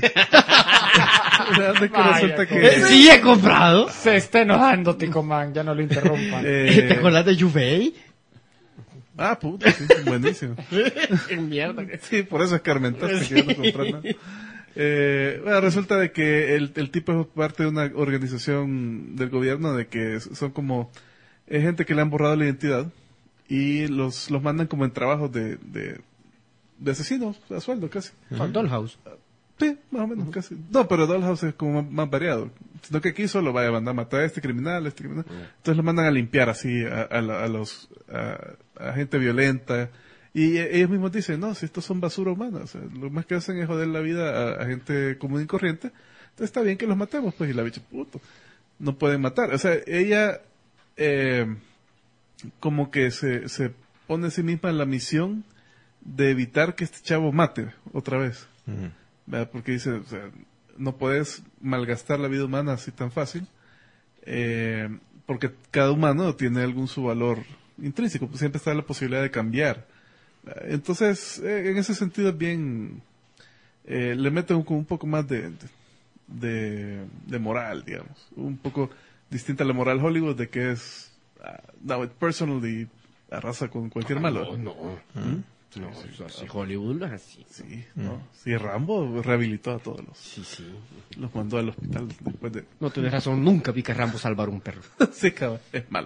La onda es que Vaya, resulta cómo- que... Sí, he comprado. Se está enojando, Tico Man, ya no lo interrumpan. eh, ¿Te acuerdas de Yubei? ah, puta, sí, buenísimo. Qué mierda. Sí, por eso escarmentaste que yo no compré nada. Eh, bueno, resulta de que el, el tipo es parte de una organización del gobierno de que son como es gente que le han borrado la identidad y los, los mandan como en trabajos de, de, de asesinos a sueldo casi. Con Dollhouse. Sí, más o menos, casi. No, pero Dollhouse es como más, más variado. Sino que aquí solo vaya a mandar a matar a este criminal, a este criminal. Entonces lo mandan a limpiar así a, a, la- a los, a, a gente violenta. Y eh, ellos mismos dicen, no, si estos son basura humana. O sea, lo más que hacen es joder la vida a, a gente común y corriente. Entonces está bien que los matemos, pues. Y la bicha, puto, no pueden matar. O sea, ella, eh, como que se, se pone a sí misma en la misión de evitar que este chavo mate otra vez. ¿Verdad? Porque dice, o sea, no puedes malgastar la vida humana así tan fácil. Eh, porque cada humano tiene algún su valor intrínseco, pues siempre está la posibilidad de cambiar. Entonces, eh, en ese sentido es bien, eh, le meten un, un poco más de, de, de moral, digamos, un poco distinta a la moral Hollywood de que es, uh, now it personally arrasa con cualquier malo. No, no. ¿Mm? No, Sí, sí, así Hollywood no es así. Sí, ¿no? Sí, Rambo rehabilitó a todos los, Sí, sí. los mandó al hospital después de... No tienes razón, nunca vi que Rambo salvar un perro. Sí, cabrón, es malo.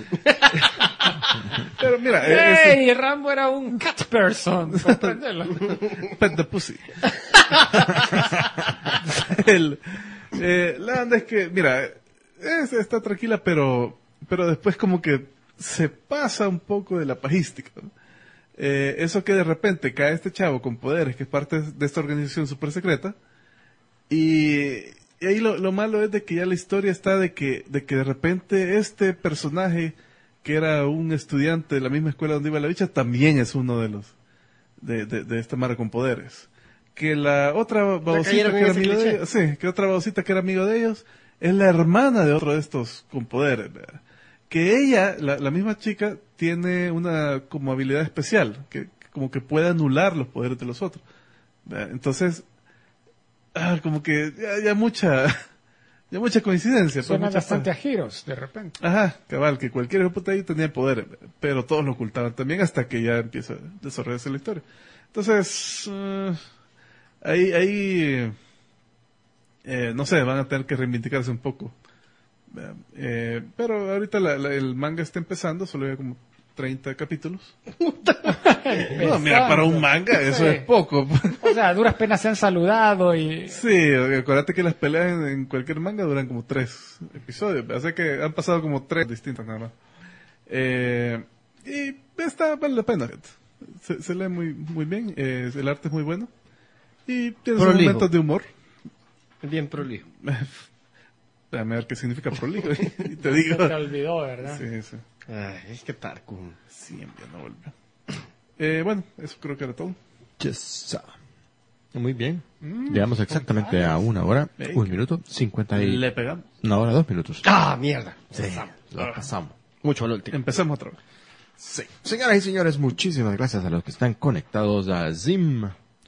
Pero mira, eh, ¡Ey! Rambo era un cat person. Compréndelo. es Pet the Pussy. El, eh, la onda es que, mira, es, está tranquila, pero, pero después como que se pasa un poco de la pajística, ¿no? Eh, eso que de repente cae este chavo con poderes, que es parte de esta organización super secreta, y, y ahí lo, lo malo es de que ya la historia está de que, de que de repente este personaje, que era un estudiante de la misma escuela donde iba la bicha, también es uno de los, de, de, de esta mara con poderes. Que la otra babosita cayeron que en era ese amigo de cliché. ellos, sí, que otra babosita que era amigo de ellos, es la hermana de otro de estos con poderes, ¿verdad? Que ella, la, la misma chica, tiene una como habilidad especial, que, que como que puede anular los poderes de los otros. ¿Verdad? Entonces, ah, como que ya, ya mucha, ya mucha coincidencia. pues, Suena muchas bastante a cosas. Heroes, de repente. Ajá, cabal, que cualquier hijo de puta ahí tenía poder, pero todos lo ocultaban también hasta que ya empieza a desarrollarse la historia. Entonces, uh, ahí, ahí, eh, no sé, van a tener que reivindicarse un poco. Eh, pero ahorita la, la, el manga está empezando, solo hay como treinta capítulos. No, mira, para un manga eso Sí. es poco. O sea, a duras penas se han saludado y... Sí, acuérdate que las peleas en, en cualquier manga duran como tres episodios. Así que han pasado como tres distintas nada más. Eh, y está, vale la pena. Se, se lee muy, muy bien, eh, el arte es muy bueno. Y tiene sus Prolijo. momentos de humor. Bien prolijo. Déjame ver qué significa prolijo. Y te digo. Se te olvidó, ¿verdad? Sí, sí. Ay, es que Tarku. Siempre no volvió. Eh, bueno, eso creo que era todo. Yes. Muy bien. Llegamos exactamente a una hora, Ey, un que- minuto, cincuenta y... Le pegamos. Una hora, dos minutos. ¡Ah, mierda! Sí, lo pasamos. Mucho al último. Empezamos otra vez. Sí. Señoras y señores, muchísimas gracias a los que están conectados a Zim,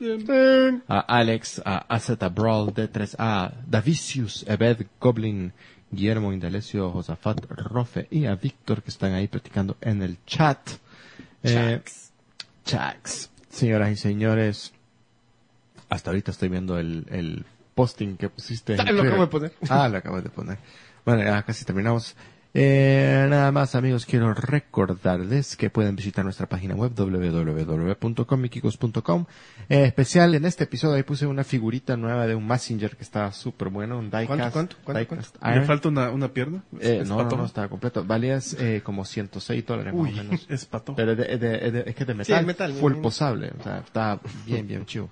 a Alex, a A Z Brawl, D tres A, Davicius, Ebed, Goblin, Guillermo Indalecio, Josafat, Rofe y a Víctor que están ahí platicando en el chat. Eh, Chax. Señoras y señores, hasta ahorita estoy viendo el, el posting que pusiste. en Ah, lo Twitter. acabo de poner. Ah, lo acabo de poner. Bueno, ya casi terminamos. Eh, nada más, amigos, quiero recordarles que pueden visitar nuestra página web doble u doble u doble u punto comicicos punto com. Eh, especial, en este episodio ahí puse una figurita nueva de un Messenger que estaba súper bueno, un diecast. ¿Cuánto, cuánto, cuánto, diecast ¿Le Iron. falta una, una pierna? Eh, ¿Es no, no, pato? no, estaba completo. Valía eh, como ciento seis dólares más Uy, o menos. es pato. Pero es, de, es de- es de- es que es de metal, es metal, full me imagino. posable. O sea, está bien, bien chido.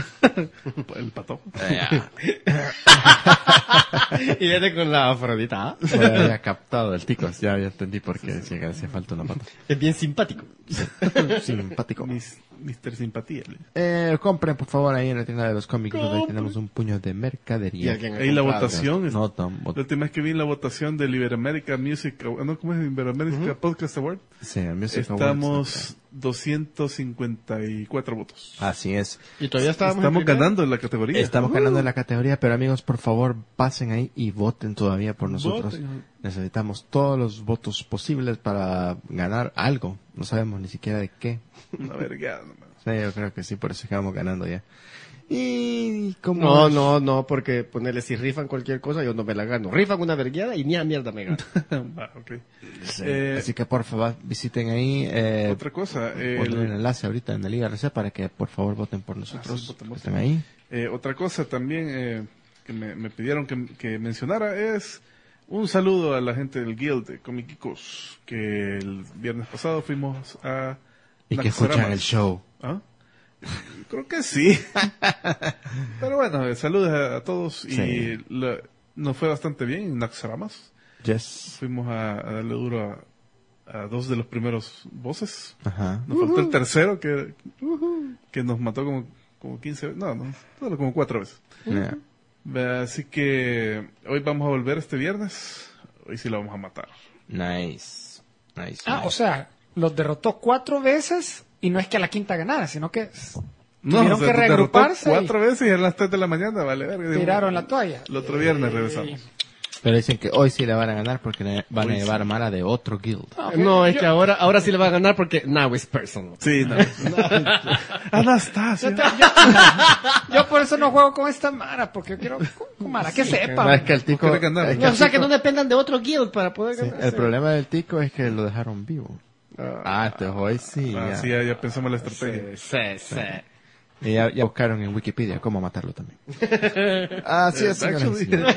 El pato. Y viene con la afrodita. ¿ah? Ya había captado el ticos, ya, ya entendí por qué decía que hacía falta una pata. Es bien simpático. Simpático. Mis, mister Simpatía. le- Eh, compren por favor ahí en la tienda de los cómics, ahí tenemos un puño de Y mercadería. alguien ha Ahí la comprado. votación. es- No, tan bot- La última vez que vi la votación del Iberoamerica Music, Aw- no, ¿cómo es? Iberoamerica Podcast Award. sí, el Music Awards, Estamos doscientos cincuenta y cuatro votos. ok. Así es. Y todavía estábamos, Estamos en primero. ganando en la categoría. Estamos Uh, ganando en la categoría, pero amigos, por favor, pasen ahí y voten todavía por nosotros. Voten. Necesitamos todos los votos posibles para ganar algo. No sabemos ni siquiera de qué. Una vergada nomás. Sí, yo creo que sí, por eso quedamos ganando ya. Y como... No, no, no, porque ponerle si rifan cualquier cosa, yo no me la gano. Rifan una vergueada y ni a mierda me gano. Ah, ok. Sí. Eh, Así que por favor visiten ahí. Eh, Otra cosa, eh, pondré el- el enlace ahorita en el I R C para que por favor voten por nosotros. Ah, sí, voten, que voten. estén ahí. Eh, otra cosa también eh, que me, me pidieron que, que mencionara es un saludo a la gente del Guild de Comicicos, que el viernes pasado fuimos a... Y que Naxaramas. escuchan el show. ¿Ah? Creo que sí. Pero bueno, eh, saludos a, a todos y Sí. la- nos fue bastante bien en Naxaramas. Yes. Fuimos a, a darle duro a, a dos de los primeros voces. Ajá. Nos faltó el tercero que, que nos mató como, como quince veces. No, no, solo como cuatro veces. Yeah. Así que hoy vamos a volver este viernes. hoy sí lo vamos a matar. Nice. Nice. Ah, nice. o sea, los derrotó cuatro veces y no es que a la quinta ganara, sino que No, tuvieron o sea, que te derrotó reagruparse cuatro y veces y eran las tres de la mañana, vale, verga. tiraron la toalla. El otro viernes regresamos. Pero dicen que hoy sí le van a ganar porque le van a Hoy llevar mala de otro guild. Ah, ok. No, es Yo- que ahora, ahora sí le va a ganar porque now it's personal. Sí, no. Anastasia. Yo por eso no juego con esta Mara, porque yo quiero con Mara que sepa. No, es que el tico, quiere ganar. es que No, el o sea, que tico- no dependan de otro guild para poder sí, ganar. el problema del tico es que lo dejaron vivo. Ah, entonces hoy sí. Ah, ya. sí, ya, ya pensamos la estrategia. Sí, sí. Y ya, ya buscaron en Wikipedia cómo matarlo también. Así es, señoras y Actually. señores.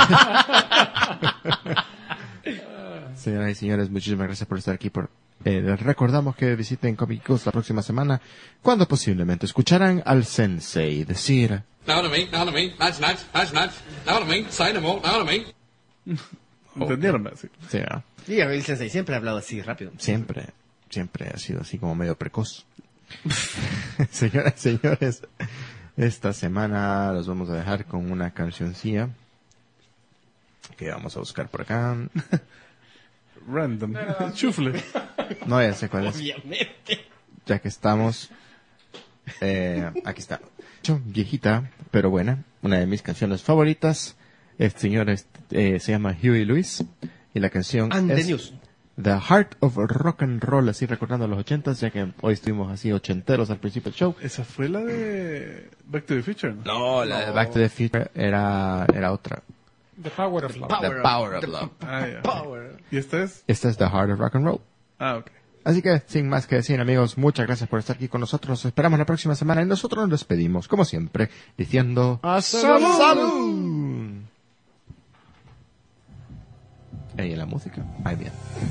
Señoras y señores, muchísimas gracias por estar aquí. Por, eh, les recordamos que visiten Comic Ghost la próxima semana, cuando posiblemente escucharán al Sensei decir... Now to me, now to me, nudge, nudge, nudge, nudge. Now to me, say no more, now to me. ¿Entendieron? Sí. Sí, ¿verdad? Y el Sensei siempre ha hablado así, rápido. Siempre, siempre ha sido así como medio precoz. Señoras y señores, esta semana los vamos a dejar con una cancioncilla que vamos a buscar por acá. Random. Chufle. No, ya sé cuál es. Obviamente. Ya que estamos, eh, aquí está. Viejita, pero buena. Una de mis canciones favoritas. Este señor es, eh, se llama Huey Lewis y la canción And the es news. The Heart of Rock and Roll, así recordando los ochentas, ya que hoy estuvimos así ochenteros al principio del show. Esa fue la de Back to the Future, ¿no? No, la de Back to the Future era, era otra. The Power of Love. The Power of Love. Ah, ya. Power. ¿Y esta es? Esta es The Heart of Rock and Roll. Ah, ok. Así que, sin más que decir, amigos, muchas gracias por estar aquí con nosotros. Nos esperamos la próxima semana y nosotros nos despedimos, como siempre, diciendo... ¡Salud! ¡Salud! ¿Y la música? Ahí bien.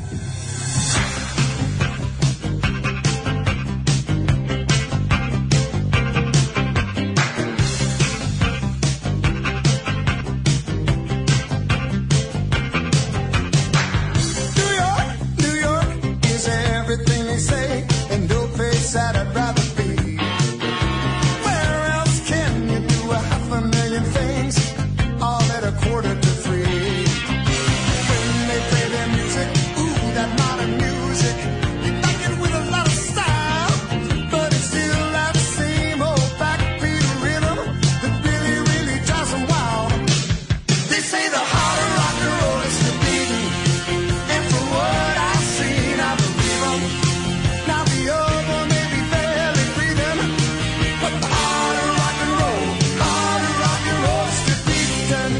New York, New York is everything they say, and no place that I'd rather be. Where else can you do a half a million things, all at a quarter to three? When they play their music, ooh, that modern music, you like it with a lot of style, but it's still that same old backbeat rhythm that really, really drives them wild. They say the heart of rock and roll is the beating. And for what I've seen, I believe 'em. Now the other may be barely breathing, but the heart of rock and roll, heart of rock and roll is still beating.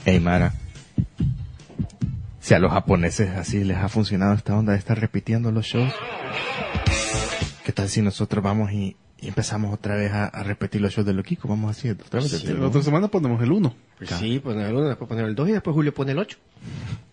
Hey, Mara. Si a los japoneses así les ha funcionado esta onda de estar repitiendo los shows, ¿qué tal si nosotros vamos y, y empezamos otra vez a, a repetir los shows de Loquico? Vamos así, otra vez. La otra semana ponemos el uno. Pues sí, poner el uno, después poner el dos y después Julio pone el ocho.